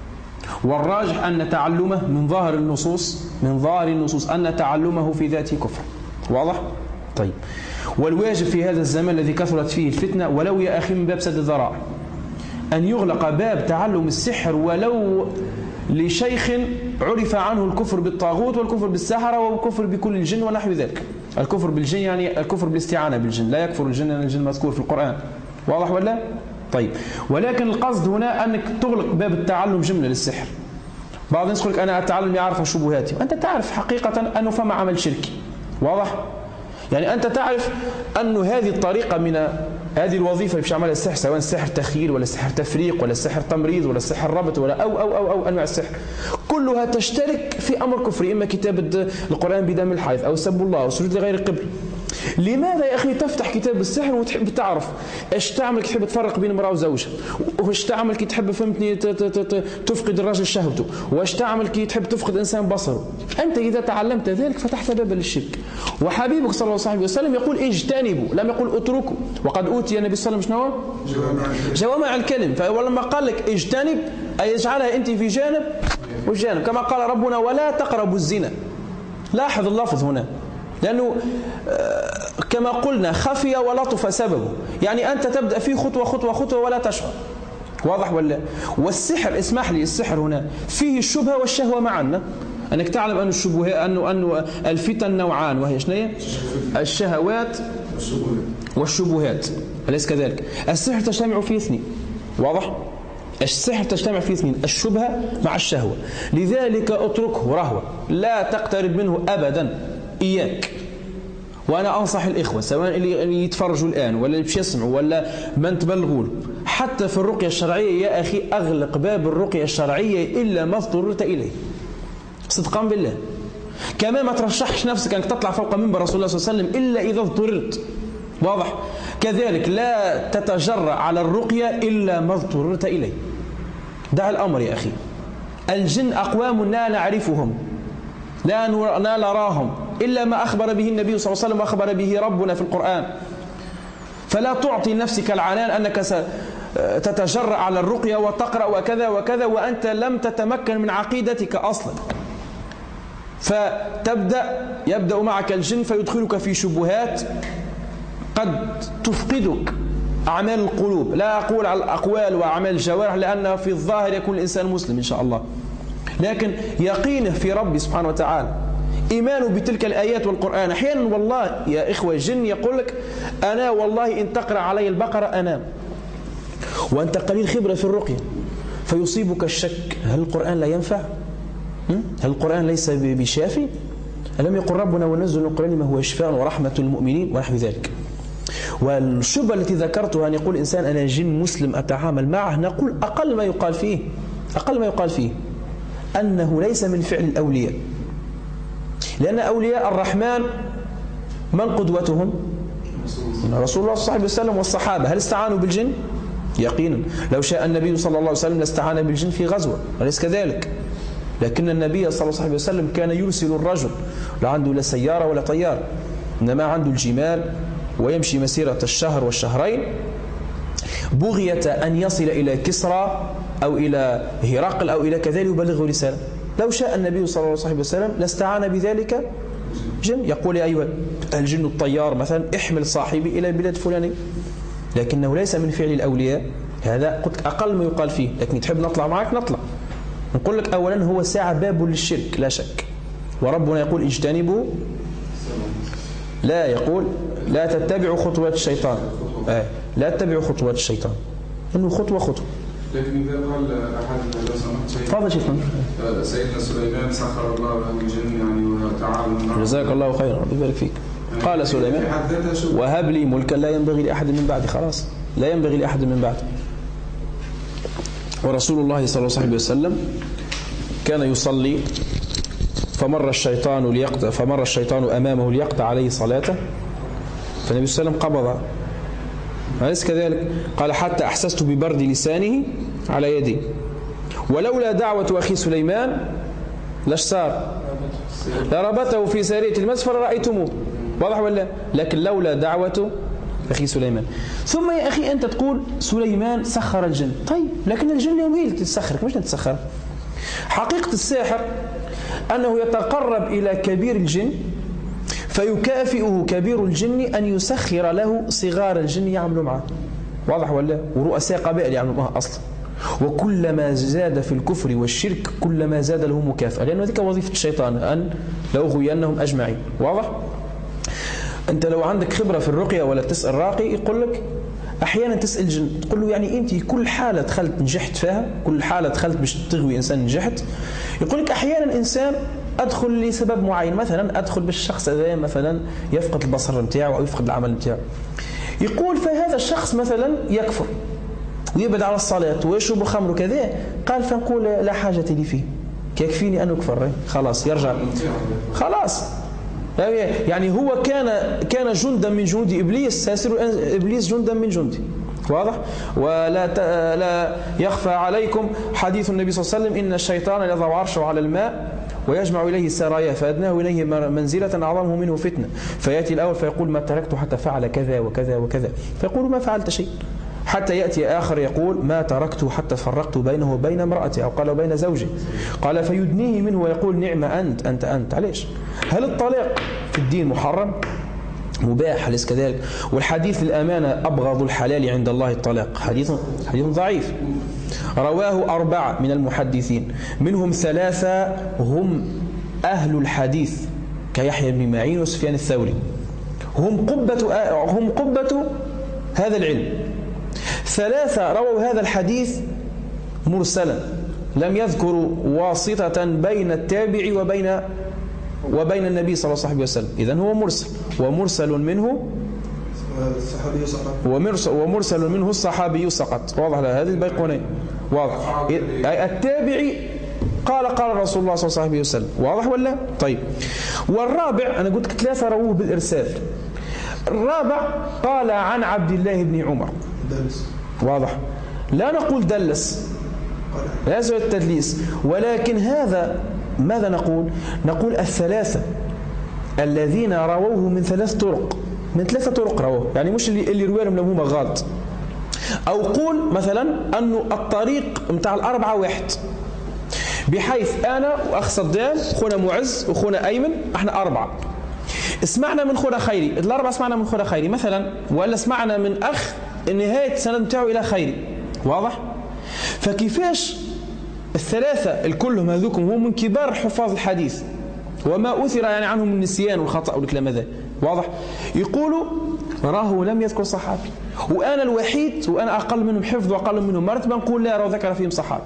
[SPEAKER 1] والراجح أن تعلمه من ظاهر النصوص من ظاهر النصوص أن تعلمه في ذاته كفر، واضح؟ طيب، والواجب في هذا الزمان الذي كثرت فيه الفتنة، ولو يا أخي من باب سد الذرائع، أن يغلق باب تعلم السحر ولو لشيخ عرف عنه الكفر بالطاغوت والكفر بالسحرة والكفر بكل الجن ونحو ذلك. الكفر بالجن يعني الكفر بالاستعانة بالجن، لا يكفر الجن لأن الجن مذكور في القرآن، واضح ولا؟ طيب، ولكن القصد هنا أنك تغلق باب التعلم جملة للسحر. بعض الناس يقول لك أنا أتعلم يعرف شبهاتي، وأنت تعرف حقيقة أنه فما عمل شركي، واضح؟ يعني أنت تعرف أن هذه الطريقة من هذه الوظيفة اللي بيعملها السحر، سواء السحر تخيل ولا السحر تفريق ولا السحر تمريض ولا السحر ربط ولا أو أو أو, أو أنواع السحر، كلها تشترك في أمر كفري، إما كتابة القرآن بدم الحيض أو سب الله أو سجود لغير القبل. لماذا يا أخي تفتح كتاب السحر وتحب تعرف إيش تعمل كي تحب تفرق بين امرأة وزوجها، وإيش تعمل كي تحب فهمتني تفقد الرجل شهوته، وإيش تعمل كي تحب تفقد إنسان بصره؟ أنت إذا تعلمت ذلك فتحت بابا للشرك. وحبيبك صلى الله عليه وسلم يقول اجتنبوا، لم يقول اتركوا. وقد أوتي النبي صلى الله عليه وسلم شنو؟ جوامع الكلم. فلما قال لك اجتنب أي اجعلها أنت في جانب وجانب، كما قال ربنا ولا تقربوا الزنا. لاحظ اللفظ هنا، لأنه كما قلنا خفي ولطف سببه، يعني أنت تبدأ فيه خطوة خطوة خطوة ولا تشعر، واضح ولا؟ والسحر اسمح لي السحر هنا فيه الشبهة والشهوة معا، أنك تعلم أن الشبهة أنه أنه الفتن نوعان، وهي شنو؟ الشهوات والشبهات، أليس كذلك؟ السحر تجتمع فيه اثنين، واضح؟ السحر تجتمع فيه اثنين، الشبهة مع الشهوة. لذلك اتركه رهوة، لا تقترب منه أبدا، إياك. وأنا أنصح الإخوة سواء اللي يتفرجوا الآن ولا اللي بش يسمعوا ولا من تبلغوا له، حتى في الرقية الشرعية يا أخي أغلق باب الرقية الشرعية إلا ما اضطررت إليه، صدقا بالله. كما ما ترشحش نفسك أنك تطلع فوق منبر رسول الله صلى الله عليه وسلم إلا إذا اضطررت، واضح؟ كذلك لا تتجرأ على الرقية إلا ما اضطررت إليه. دع الأمر يا أخي. الجن أقوام لا نعرفهم لا نراهم إلا ما أخبر به النبي صلى الله عليه وسلم وأخبر به ربنا في القرآن. فلا تعطي نفسك العنان أنك ستتجرأ على الرقية وتقرأ وكذا وكذا وأنت لم تتمكن من عقيدتك أصلا. فتبدأ يبدأ معك الجن فيدخلك في شبهات قد تفقدك أعمال القلوب. لا أقول على الأقوال وأعمال الجوارح لأن في الظاهر يكون الإنسان مسلم إن شاء الله، لكن يقينه في ربي سبحانه وتعالى، إيمانه بتلك الآيات والقرآن. أحيانا والله يا إخوة الجن يقول لك أنا والله إن تقرأ علي البقرة أنام، وأنت قليل خبرة في الرقية، فيصيبك الشك، هل القرآن لا ينفع؟ هل القرآن ليس بشافي؟ ألم يقل ربنا ونزل القرآن ما هو شفاء ورحمة المؤمنين ونحو ذلك. والشبهة التي ذكرتها أن يقول إنسان أنا جن مسلم أتعامل معه، نقول أقل ما يقال فيه أقل ما يقال فيه أنه ليس من فعل الأولياء، لأن أولياء الرحمن من قدوتهم؟ رسول الله صلى الله عليه وسلم والصحابة. هل استعانوا بالجن؟ يقينا. لو شاء النبي صلى الله عليه وسلم لاستعان بالجن في غزوة، أليس كذلك؟ لكن النبي صلى الله عليه وسلم كان يرسل الرجل، لا عنده لا سيارة ولا طيار، إنما عنده الجمال ويمشي مسيرة الشهر والشهرين بغية أن يصل إلى كسرى أو إلى هرقل أو إلى كذا يبلغه رسالة. لو شاء النبي صلى الله عليه وسلم لاستعان بذلك جن، يقول يا أيها الجن الطيار مثلا احمل صاحبي إلى البلاد الفلانية، لكنه ليس من فعل الأولياء. هذا قلت أقل ما يقال فيه، لكن تحب نطلع معك نطلع. نقول لك أولا هو ساعة باب للشرك لا شك، وربنا يقول اجتنبوا، لا يقول لا تتبعوا خطوات الشيطان. آه. لا تتبعوا خطوات الشيطان، إنه خطوة خطوة.
[SPEAKER 4] لكن إذا قال أحد لو سمحت
[SPEAKER 1] تفضل شيخنا.
[SPEAKER 4] سيدنا سليمان سخر الله له الجن يعني وتعاون.
[SPEAKER 1] جزاك الله خيرا، ربي يبارك فيك. قال سليمان وهب لي ملكا لا ينبغي لأحد من بعدي. خلاص لا ينبغي لأحد من بعدي. ورسول الله صلى الله عليه وسلم كان يصلي فمر الشيطان ليقطع فمر الشيطان أمامه ليقطع عليه صلاته، فالنبي صلى الله عليه وسلم قبض. أليس كذلك؟ قال حتى أحسست ببرد لسانه على يدي، ولولا دعوة أخي سليمان لاش صار لربطه في سارية المسفر رأيتموه. واضح ولا؟ لكن لولا دعوة أخي سليمان. ثم يا أخي أنت تقول سليمان سخر الجن، طيب لكن الجن يوم هي اللي تسخرك مش نتسخر. حقيقة الساحر أنه يتقرب إلى كبير الجن فيكافئه كبير الجن أن يسخر له صغار الجن يعملوا معه. واضح ولا؟ ورؤساء قبائل يعملوا معه أصلا. وكلما زاد في الكفر والشرك كلما زاد له مكافأة، لأنه ذيك وظيفة الشيطان أن لأغوينهم أجمعين. واضح؟ أنت لو عندك خبرة في الرقية ولا تسأل راقي يقول لك أحيانا تسأل جن تقول له يعني أنت كل حالة دخلت نجحت فيها، كل حالة دخلت باش تغوي إنسان نجحت. يقول لك أحيانا إنسان أدخل لسبب معين، مثلا أدخل بالشخص هذا مثلا يفقد البصر نتاعه أو يفقد العمل نتاعه. يقول فهذا الشخص مثلا يكفر ويبعد على الصلاة ويشرب الخمر وكذا، قال فنقول لا حاجة لي فيه، يكفيني أن أكفر خلاص يرجع خلاص. يعني هو كان كان جندا من جنود إبليس، سيصير إبليس جندا من جندي. واضح؟ ولا لا يخفى عليكم حديث النبي صلى الله عليه وسلم إن الشيطان يضع عرشه على الماء ويجمع إليه السرايا فأدناه إليه منزلة أعظمه منه فتنة، فيأتي الأول فيقول ما تركت حتى فعل كذا وكذا وكذا، فيقول ما فعلت شيء، حتى يأتي آخر يقول ما تركت حتى فرقت بينه وبين امرأته أو قال بين زوجه، قال فيدنيه منه ويقول نعم أنت أنت أنت. علاش؟ هل الطلاق في الدين محرم؟ مباح، أليس كذلك؟ والحديث الأمانة أبغض الحلال عند الله الطلاق، حديث حديث ضعيف رواه أربعة من المحدثين، منهم ثلاثة هم أهل الحديث كيحيى بن معين وسفيان الثوري، هم قبة هم قبة هذا العلم. ثلاثة رووا هذا الحديث مرسلا، لم يذكروا واسطة بين التابع وبين وبين النبي صلى الله عليه وسلم، إذن هو مرسل، ومرسل منه
[SPEAKER 2] الصحابي سقط
[SPEAKER 1] ومرسل, ومرسل منه الصحابي سقط. واضح هذه البيقونين. واضح. التابعي قال قال رسول الله صلى الله عليه وسلم. واضح ولا؟ طيب. والرابع أنا قلت ثلاثة رووه بالإرسال، الرابع قال عن عبد الله بن عمر
[SPEAKER 2] دلس.
[SPEAKER 1] واضح؟ لا نقول دلس، لا يسوى التدليس، ولكن هذا ماذا نقول؟ نقول الثلاثة الذين رووه من ثلاث طرق، من ثلاثة طرق رووه، يعني مش اللي اللي رويهم لهم هما غلط. أو قول مثلا أنه الطريق متاع الأربعة واحد، بحيث أنا وأخ صدام خونا معز وخونا أيمن احنا أربعة، اسمعنا من خونا خيري، الأربعة اسمعنا من خونا خيري مثلا، ولا اسمعنا من أخ نهاية السند متاعه إلى خيري. واضح؟ فكيفاش الثلاثة الكلهم هذوكم هم من كبار حفاظ الحديث وما أثر يعني عنهم النسيان والخطأ والكلام هذا. واضح؟ يقولوا راه لم يذكر صحابي، وأنا الوحيد وأنا أقل منهم حفظ وأقل منهم مرتبة نقول لا راه ذكر فيهم صحابي،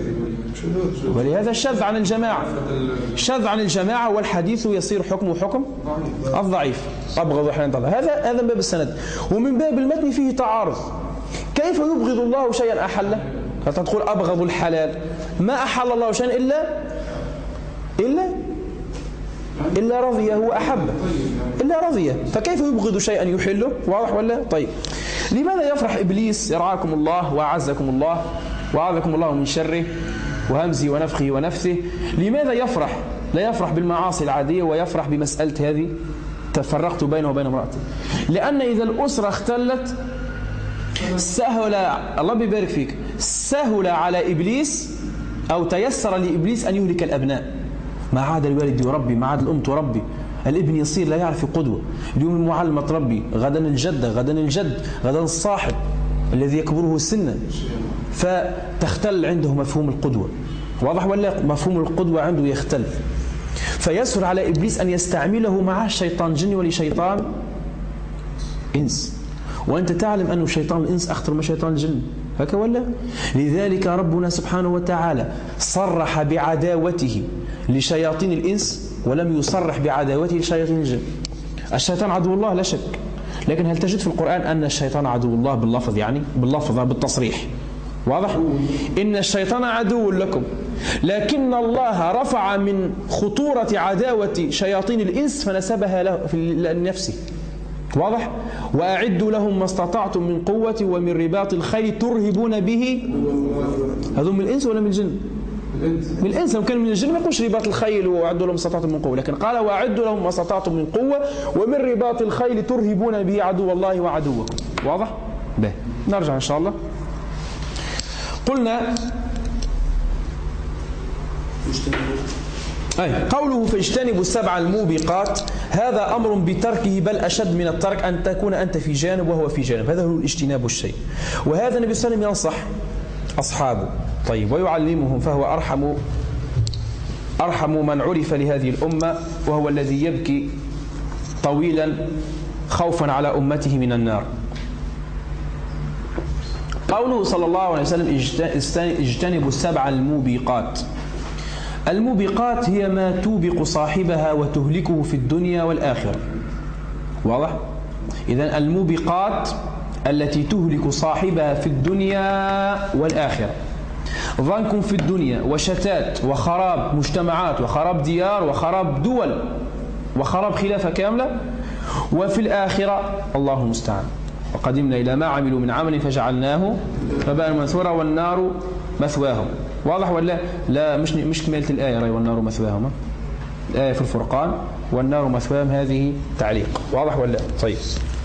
[SPEAKER 1] ولهذا شذ عن الجماعة، شذ عن الجماعة، والحديث يصير حكمه حكم الضعيف أبغض أحيانا. هذا هذا من باب السند. ومن باب المتن فيه تعارض، كيف يبغض الله شيئا أحله؟ فتقول أبغض الحلال، ما أحل الله شيئا إلا إلا إلا رضيه وأحبه، إلا رضيه، فكيف يبغض شيئا يحله؟ واضح ولا؟ طيب. لماذا يفرح إبليس يرعاكم الله وأعزكم الله وأعاذكم الله من شره وهمزه ونفخه ونفثه؟ لماذا يفرح؟ لا يفرح بالمعاصي العادية ويفرح بمسألة هذه تفرقت بينه وبين امرأته. لأن إذا الأسرة اختلت سهل، الله بيبارك فيك، سهل على إبليس أو تيسر لإبليس أن يهلك الأبناء. ما عاد الوالد يربي، ما عاد الأم تربي، الابن يصير لا يعرف قدوة، اليوم المعلم تربي، غدا الجدة، غدا الجد، غدا الصاحب الذي يكبره سنا، فتختل عنده مفهوم القدوة. واضح ولا؟ مفهوم القدوة عنده يختل، فيسهل على إبليس أن يستعمله مع الشيطان جن ولشيطان إنس. وأنت تعلم أن شيطان الإنس أخطر من شيطان الجن، هكا ولا؟ لذلك ربنا سبحانه وتعالى صرح بعداوته لشياطين الإنس ولم يصرح بعداوته لشياطين الجن. الشيطان عدو الله لا شك، لكن هل تجد في القرآن أن الشيطان عدو الله باللفظ، يعني باللفظ بالتصريح؟ واضح؟ إن الشيطان عدو لكم، لكن الله رفع من خطورة عداوة شياطين الإنس فنسبها له لنفسه. واضح؟ وأعدوا لهم ما استطعتم من قوة ومن رباط الخيل ترهبون به. هذول من الإنس ولا من الجن؟ من الإنس. لو كان من الجن ما يقولش رباط الخيل وأعدوا لهم ما استطعتم من قوة، لكن قال وأعدوا لهم ما استطعتم من قوة ومن رباط الخيل ترهبون به عدو الله وعدوكم. واضح؟ به. نرجع إن شاء الله. قلنا أي قوله فاجتنبوا السبع الموبقات، هذا أمر بتركه، بل أشد من الترك أن تكون أنت في جانب وهو في جانب، هذا هو الاجتناب الشيء. وهذا النبي صلى الله عليه وسلم ينصح أصحابه طيب ويعلمهم، فهو أرحم أرحم من عرف لهذه الأمة، وهو الذي يبكي طويلا خوفا على أمته من النار. قوله صلى الله عليه وسلم اجتنبوا السبع الموبقات. الموبقات هي ما توبق صاحبها وتهلكه في الدنيا والآخرة. واضح؟ إذن الموبقات التي تهلك صاحبها في الدنيا والآخرة. ضنك في الدنيا وشتات وخراب مجتمعات وخراب ديار وخراب دول وخراب خلافة كاملة، وفي الآخرة الله المستعان وقدمنا إلى ما عملوا من عمل فجعلناه هباء منثورا والنار مثواهم. واضح ولا لا؟ مش مش كمالة الآية رأي والنار مثواهم، الآية في الفرقان والنار مثواهم هذه تعليق. واضح ولا؟ طيب.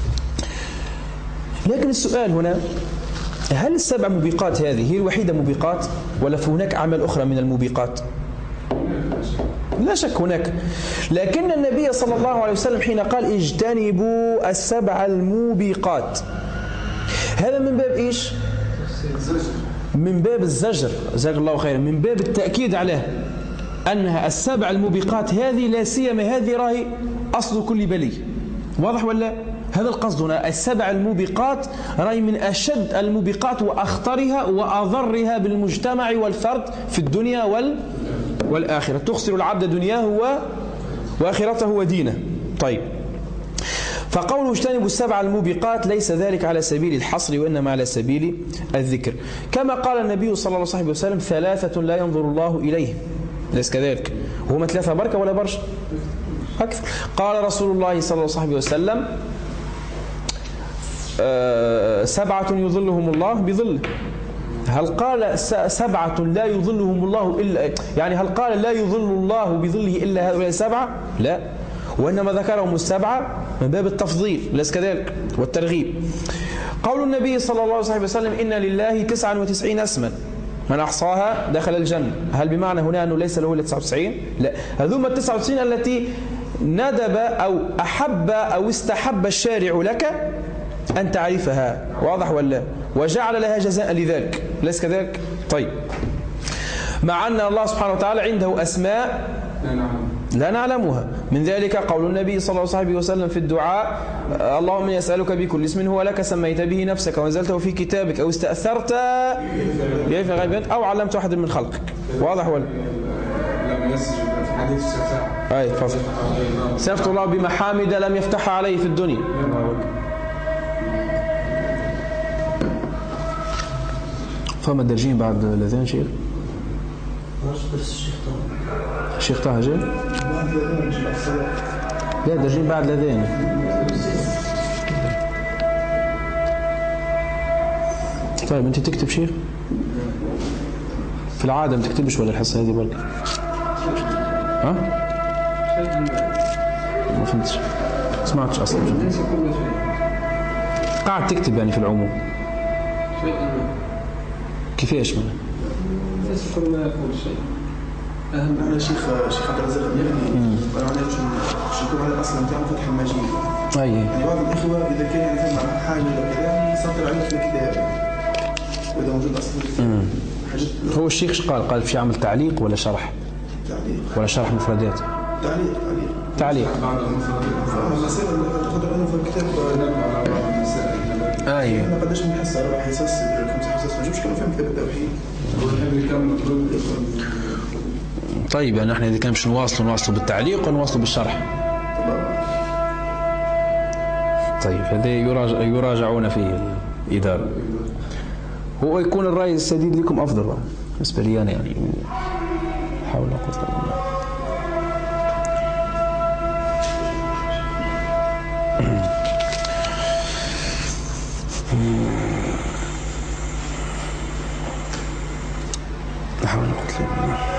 [SPEAKER 1] لكن السؤال هنا، هل السبع موبقات هذه هي الوحيدة موبقات ولا في هناك أعمال أخرى من الموبقات؟ لا شك هناك، لكن النبي صلى الله عليه وسلم حين قال اجتنبوا السبع الموبقات، هذا من باب إيش؟ من باب الزجر، جزاك الله خيرا، من باب التأكيد عليه أنها السبع الموبقات هذه لا سيما هذه راهي أصل كل بلي. واضح ولا؟ هذا القصد هنا، السبع الموبقات راهي من أشد الموبقات وأخطرها وأضرها بالمجتمع والفرد في الدنيا وال والآخرة، تخسر العبد دنياه وآخرته ودينه. طيب، فقوله اجتنبوا السبع الموبقات ليس ذلك على سبيل الحصر وإنما على سبيل الذكر، كما قال النبي صلى الله عليه وسلم ثلاثة لا ينظر الله إليهم. ليس كذلك؟ وهم ثلاثة بركة ولا برشا؟ أكثر. قال رسول الله صلى الله عليه وسلم أه سبعة يظلهم الله بظله. هل قال سبعة لا يظلهم الله إلا، يعني هل قال لا يظل الله بظله إلا هؤلاء السبعة؟ لا، وإنما ذكرهم السبعة من باب التفضيل، ليس كذلك، والترغيب. قول النبي صلى الله عليه وسلم إن لله تسعة وتسعين اسما من أحصاها دخل الجنة، هل بمعنى هنا أنه ليس له إلا تسعة وتسعين؟ لا، هذوم التسعة وتسعين التي ندب أو أحب أو استحب الشارع لك أن تعرفها. واضح ولا؟ وجعل لها جزاء لذلك، ليس كذلك؟ طيب، مع أن الله سبحانه وتعالى عنده أسماء لا نعلمها، من ذلك قول النبي صلى الله عليه وسلم في الدعاء اللهم يسألك بكل اسم هو لك سميت به نفسك ونزلته في كتابك أو استأثرت به في غيبك أو علمت أحد من خلقك. واضح ولا؟
[SPEAKER 4] لم يسجد في حديث الشفاعة.
[SPEAKER 1] أي فصل سيفتح الله بمحامد لم يفتحها عليه في الدنيا. فما درجين بعد الأذان شيخ؟ الشيخ طه جاي؟ لا، درجين بعد الأذان. طيب أنت تكتب شيخ؟ في العادة ما تكتبش ولا الحصة هذه بركة؟ ها؟ ما فهمتش، ما سمعتش أصلا. قاعد تكتب يعني في العموم. كيفاش منه؟
[SPEAKER 3] يذكر ما يقول شيء.
[SPEAKER 2] أهم أنا شيخ شيخ عبد الرزاق المهدي وأنا باش نشكر على الأصل نتاعو فتح المجيد.
[SPEAKER 1] أي.
[SPEAKER 2] يعني بعض الإخوة إذا كان يعني ثم حاجة ولا كذا يسطر عليه في الكتاب وإذا موجود أصل.
[SPEAKER 1] هو الشيخ ايش قال؟ قال في عمل تعليق ولا شرح؟
[SPEAKER 2] تعليق.
[SPEAKER 1] ولا شرح مفردات؟
[SPEAKER 2] تعليق تعليق.
[SPEAKER 1] تعليق.
[SPEAKER 4] بعض المفردات.
[SPEAKER 2] فالمسائل اللي تقدر أنه في الكتاب
[SPEAKER 4] نبنى على بعض المسائل
[SPEAKER 1] اي
[SPEAKER 2] احنا قداش بنحس أربع حصص خمس حصص ما نجمش كانوا فهم كتاب التوحيد.
[SPEAKER 1] طيب يعني احنا اذا كان مش نواصلوا نواصلوا بالتعليق ونواصلوا بالشرح. طيب هذا يراجع يراجعون فيه الإدارة. هو يكون الرأي السديد لكم أفضل بالنسبة لي أنا يعني حاول أقول نحاول نقول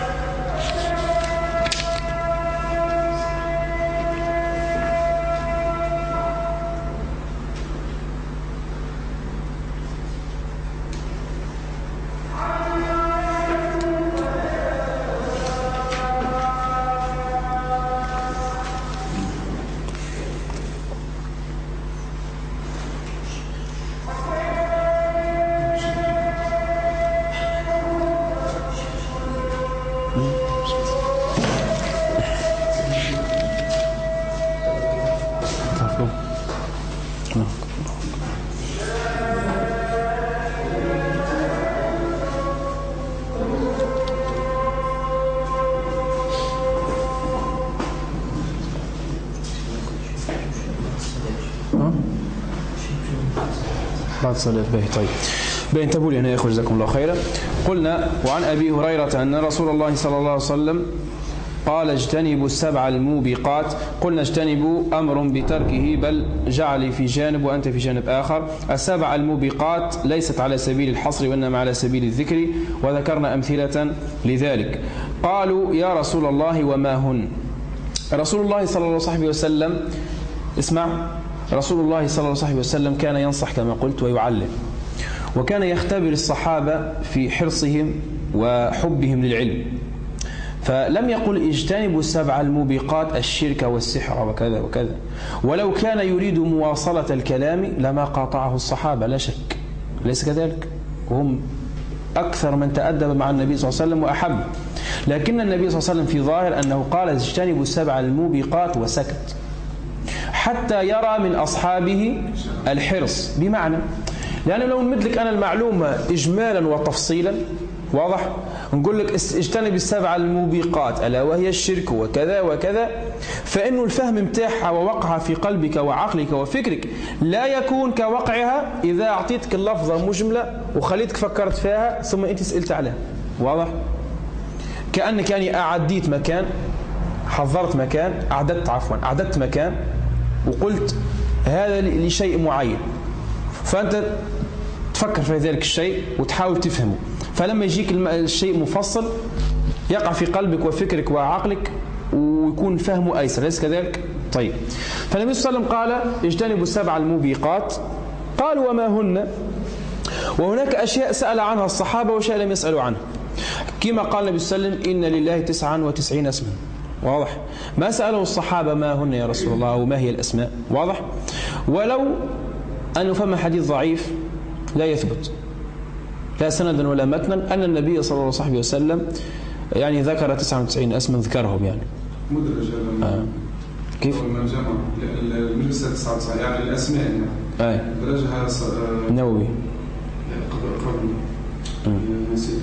[SPEAKER 1] بعد صلاة به. طيب بينتبهوا لي هنا يا إخوة جزاكم الله خيرا. قلنا وعن أبي هريرة أن رسول الله صلى الله عليه وسلم قال اجتنبوا السبع الموبقات. قلنا اجتنبوا أمر بتركه بل جعل في جانب وأنت في جانب آخر. السبع الموبقات ليست على سبيل الحصر وإنما على سبيل الذكر وذكرنا أمثلة لذلك. قالوا يا رسول الله وما هن؟ رسول الله صلى الله عليه وسلم اسمع رسول الله صلى الله عليه وسلم كان ينصح كما قلت ويعلم، وكان يختبر الصحابة في حرصهم وحبهم للعلم، فلم يقل اجتنبوا السبع الموبقات الشرك والسحر وكذا وكذا، ولو كان يريد مواصلة الكلام لما قاطعه الصحابة لا شك، ليس كذلك؟ وهم أكثر من تأدب مع النبي صلى الله عليه وسلم وأحب، لكن النبي صلى الله عليه وسلم في ظاهر أنه قال اجتنبوا السبع الموبقات وسكت حتى يرى من أصحابه الحرص. بمعنى لأنه لو نمدلك أنا المعلومة إجمالا وتفصيلا واضح، نقول لك اجتنب السبع الموبقات ألا وهي الشرك وكذا وكذا، فإنه الفهم متاعها ووقعها في قلبك وعقلك وفكرك لا يكون كوقعها إذا أعطيتك اللفظة مجملة وخليتك فكرت فيها ثم أنت سألت عليها. واضح؟ كأنك يعني أعديت مكان، حضرت مكان، أعددت عفوا أعددت مكان وقلت هذا لشيء معين، فأنت تفكر في ذلك الشيء وتحاول تفهمه، فلما يجيك الشيء مفصل يقع في قلبك وفكرك وعقلك ويكون فهمه أيسر، ليس كذلك؟ طيب، فالنبي صلى الله عليه وسلم قال اجتنبوا السبع الموبقات. قالوا وما هن؟ وهناك أشياء سأل عنها الصحابة وأشياء لم يسألوا عنها، كما قال النبي صلى الله عليه وسلم إن لله تسعا وتسعين اسما. واضح؟ ما سأله الصحابة ما هن يا رسول الله وما هي الأسماء. واضح؟ ولو أنه فهم حديث ضعيف لا يثبت لا سندا ولا متنا أن النبي صلى الله عليه وسلم يعني ذكر تسعة وتسعين اسما، ذكرهم يعني
[SPEAKER 4] مدرج هذا
[SPEAKER 1] آه. كيف؟
[SPEAKER 4] من جمع المجلس تسعة وتسعين يعني الأسماء يعني
[SPEAKER 1] آه.
[SPEAKER 4] درجها
[SPEAKER 1] نووي
[SPEAKER 4] قبل نسيت.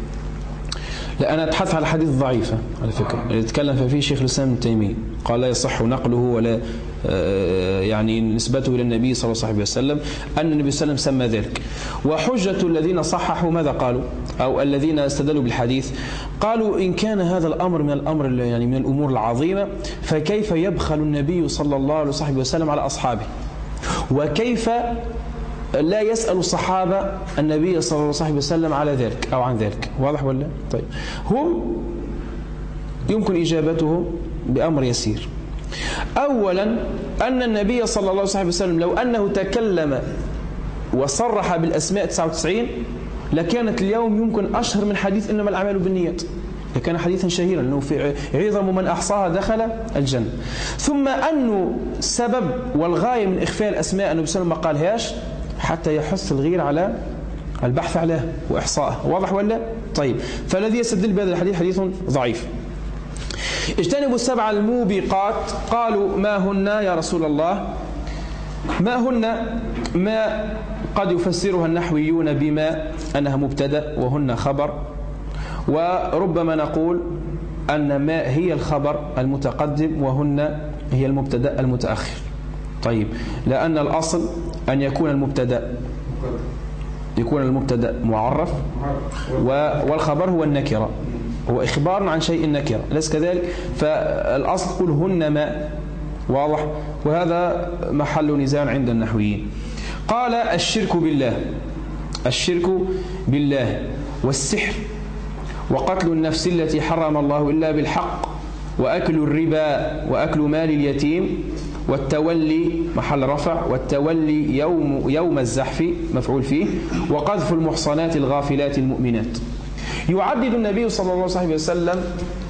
[SPEAKER 1] لا أنا أتحدث على حديث ضعيفة على فكرة اللي تكلم فيه شيخ الإسلام ابن تيمية، قال لا يصح نقله ولا يعني نسبته إلى النبي صلى الله عليه وسلم أن النبي صلى الله عليه وسلم سمى ذلك. وحجة الذين صححوا ماذا قالوا؟ أو الذين استدلوا بالحديث قالوا إن كان هذا الأمر من الأمر يعني من الأمور العظيمة فكيف يبخل النبي صلى الله عليه وسلم على أصحابه، وكيف لا يسأل الصحابة النبي صلى الله عليه وسلم على ذلك أو عن ذلك. واضح ولا؟ طيب، هم يمكن إجابته بأمر يسير. أولا أن النبي صلى الله عليه وسلم لو أنه تكلم وصرح بالأسماء تسعة وتسعين لكانت اليوم يمكن أشهر من حديث إنما الأعمال بالنيات، لكان حديثا شهيرا أنه في عظم من أحصاها دخل الجنة. ثم أنه سبب والغاية من إخفاء الأسماء أنه بسلم ما قالهاش حتى يحث الغير على البحث عليها وإحصائها. واضح ولا؟ طيب، فالذي يستدل بهذا الحديث حديث ضعيف. اجتنبوا السبع الموبقات. قالوا ما هن يا رسول الله؟ ما هن؟ ما قد يفسرها النحويون بما أنها مبتدأ وهن خبر، وربما نقول أن ما هي الخبر المتقدم وهن هي المبتدأ المتأخر. طيب، لأن الأصل أن يكون المبتدأ يكون المبتدأ معرف والخبر هو النكرة، هو إخبار عن شيء نكرة، ليس كذلك؟ فالأصل قل هن ما، واضح؟ وهذا محل نزاع عند النحويين. قال الشرك بالله، الشرك بالله والسحر وقتل النفس التي حرم الله إلا بالحق وأكل الربا وأكل مال اليتيم والتولي محل رفع، والتولي يوم يوم الزحف مفعول فيه، وقذف المحصنات الغافلات المؤمنات. يعدد النبي صلى الله عليه وسلم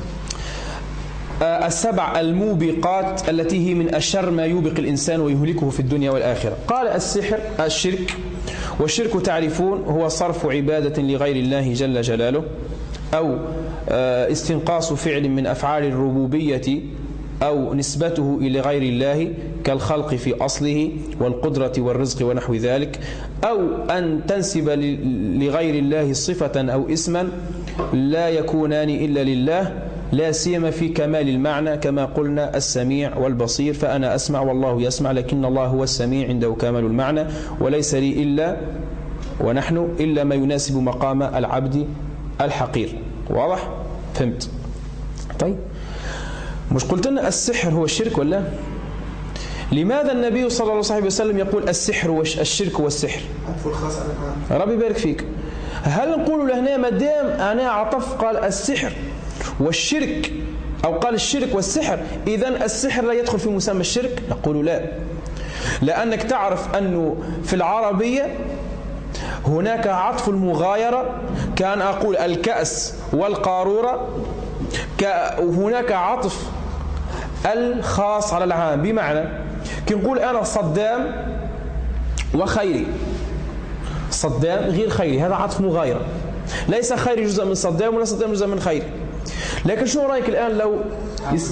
[SPEAKER 1] السبع الموبقات التي هي من أشر ما يوبق الإنسان ويهلكه في الدنيا والآخرة. قال السحر الشرك، والشرك تعرفون هو صرف عبادة لغير الله جل جلاله، أو استنقاص فعل من أفعال الربوبية أو نسبته إلى غير الله كالخلق في أصله والقدرة والرزق ونحو ذلك، أو أن تنسب لغير الله صفة أو اسما لا يكونان إلا لله، لا سيما في كمال المعنى كما قلنا السميع والبصير، فأنا أسمع والله يسمع، لكن الله هو السميع عنده كمال المعنى، وليس لي إلا ونحن إلا ما يناسب مقام العبد الحقير. واضح؟ فهمت؟ طيب، مش قلت لنا السحر هو الشرك ولا؟ لماذا النبي صلى الله عليه وسلم يقول السحر والشرك والسحر؟ ربي يبارك فيك. هل نقول لهنا ما دام أنا عطف قال السحر والشرك أو قال الشرك والسحر إذن السحر لا يدخل في مسمى الشرك؟ نقول لا، لأنك تعرف أنه في العربية هناك عطف المغايرة، كان أقول الكأس والقارورة، هناك عطف الخاص على العام، بمعنى كي نقول أنا صدام وخيري، صدام غير خيري، هذا عطف مغايرة، ليس خيري جزء من صدام ولا صدام جزء من خيري. لكن شو رأيك الآن لو يس...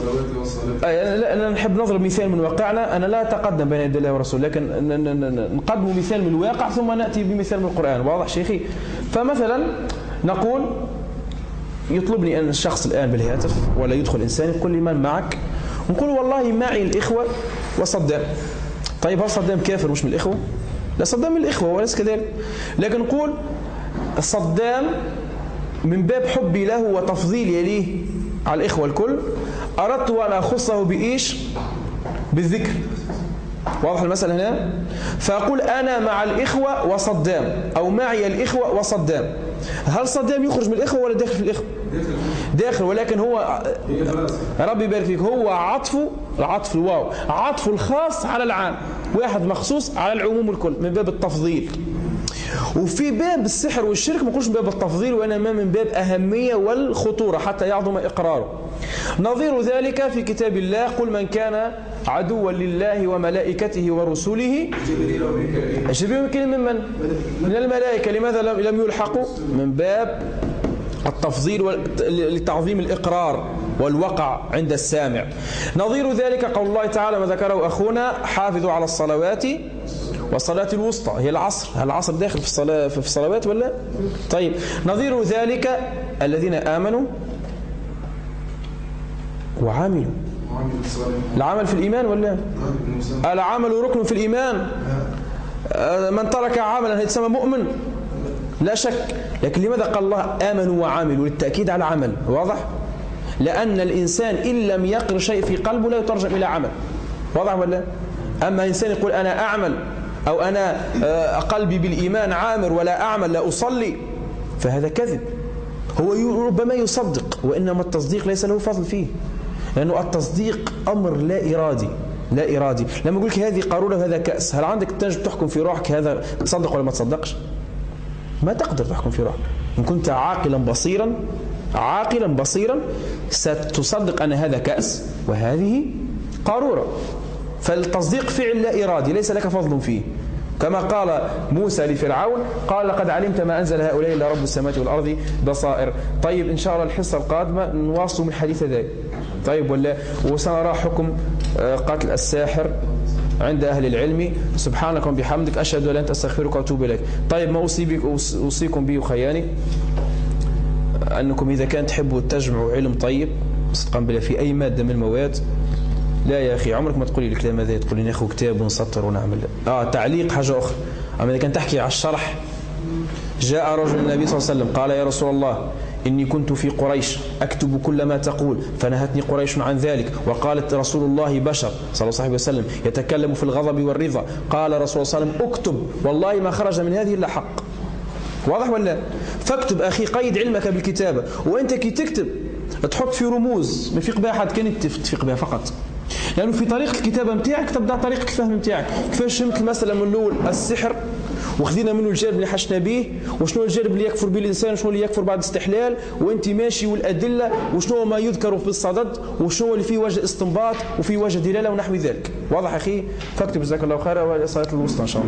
[SPEAKER 1] لا نحب نضرب مثال من واقعنا، أنا لا أتقدم بين يدي الله ورسوله، لكن نقدم مثال من الواقع ثم نأتي بمثال من القرآن. واضح شيخي؟ فمثلا نقول يطلبني أن الشخص الآن بالهاتف ولا يدخل إنسان يقول لي من معك، نقول والله معي الإخوة وصدام. طيب هل صدام كافر مش من الإخوة؟ لا، صدام من الإخوة وليس كذلك، لكن نقول صدام من باب حبي له وتفضيلي ليه على الإخوة الكل أردت أن أخصه بإيش؟ بالذكر. واضح المسألة هنا؟ فأقول أنا مع الإخوة وصدام، أو معي الإخوة وصدام. هل صدام يخرج من الإخوة ولا داخل في الإخوة؟ داخل، ولكن هو ربي يبارك فيك هو عطف عطف الواو، عطف الخاص على العام، واحد مخصوص على العموم الكل من باب التفضيل. وفي باب السحر والشرك ما نقولش من باب التفضيل، وإنما من باب أهمية والخطورة حتى يعظم إقراره. نظير ذلك في كتاب الله قل من كان عدوا لله وملائكته ورسله جبريل وميكائيل ممن؟ من الملائكة. لماذا لم يلحقوا؟ من باب التفضيل لتعظيم الإقرار والوقع عند السامع. نظير ذلك قول الله تعالى ما ذكره أخونا حافظوا على الصلوات والصلاة الوسطى، هي العصر. هل العصر داخل في الصلاة في الصلوات ولا؟ طيب، نظير ذلك الذين آمنوا وعملوا. العمل في الإيمان ولا؟ العمل ركن في الإيمان. من ترك عملا يتسمى مؤمن لا شك، لكن لماذا قال الله آمنوا وعملوا؟ للتأكيد على عمل. واضح؟ لأن الإنسان إن لم يقر شيء في قلبه لا يترجم إلى عمل. واضح ولا؟ أما إنسان يقول أنا أعمل أو أنا قلبي بالإيمان عامر ولا أعمل لا أصلي، فهذا كذب. هو ربما يصدق، وإنما التصديق ليس له فضل فيه، لأنه التصديق أمر لا إرادي، لا إرادي. لما أقول لك هذه قارورة وهذا كأس، هل عندك تنجم تحكم في روحك هذا تصدق ولا ما تصدقش؟ ما تقدر تحكم في روحك. إن كنت عاقلا بصيرا عاقلا بصيرا ستصدق أن هذا كأس وهذه قارورة. فالتصديق فعل لا إرادي ليس لك فضل فيه، كما قال موسى لفرعون قال لقد علمت ما أنزل هؤلاء إلا رب السماوات والأرض بصائر. طيب إن شاء الله الحصة القادمة نواصل من حديث ذلك. طيب ولا وسنرى حكم قتل الساحر عند أهل العلم. سبحانك وبحمدك أشهد أن لا إله إلا أنت أستغفرك وأتوب إليك. طيب ما أوصيكم به خياني أنكم إذا كان تحبوا تجمعوا علم طيب صدقا بالله في أي مادة من المواد، لا يا أخي عمرك ما تقولي الكلام هذا، تقولي ناخذ كتاب ونسطر ونعمل آه تعليق حاجة أخرى. أما إذا كان تحكي على الشرح، جاء رجل النبي صلى الله عليه وسلم قال يا رسول الله إني كنت في قريش أكتب كل ما تقول فنهتني قريش عن ذلك، وقالت رسول الله بشر صلى الله عليه وسلم يتكلم في الغضب والرضا، قال رسول الله صلى الله عليه وسلم اكتب والله ما خرج من هذه إلا حق. واضح ولا؟ فاكتب أخي، قيد علمك بالكتابة. وأنت كي تكتب تحط في رموز ما فيق بها حد كان تفيق بها فقط، لأنه في طريقة الكتابة متاعك تبدأ طريقة الفهم متاعك. كيفاش فهمت مثلا من الأول السحر وخذينا منه الجانب اللي حشنا به، وشنو الجانب اللي يكفر به الإنسان وشنو اللي يكفر بعد استحلال، وانت ماشي والأدلة وشنو ما يذكر في الصدد وشنو اللي فيه وجه استنباط وفيه وجه دلالة ونحو ذلك. واضح أخي؟ فاكتب جزاك الله خيرا، وصلاة الوسطى إن شاء الله.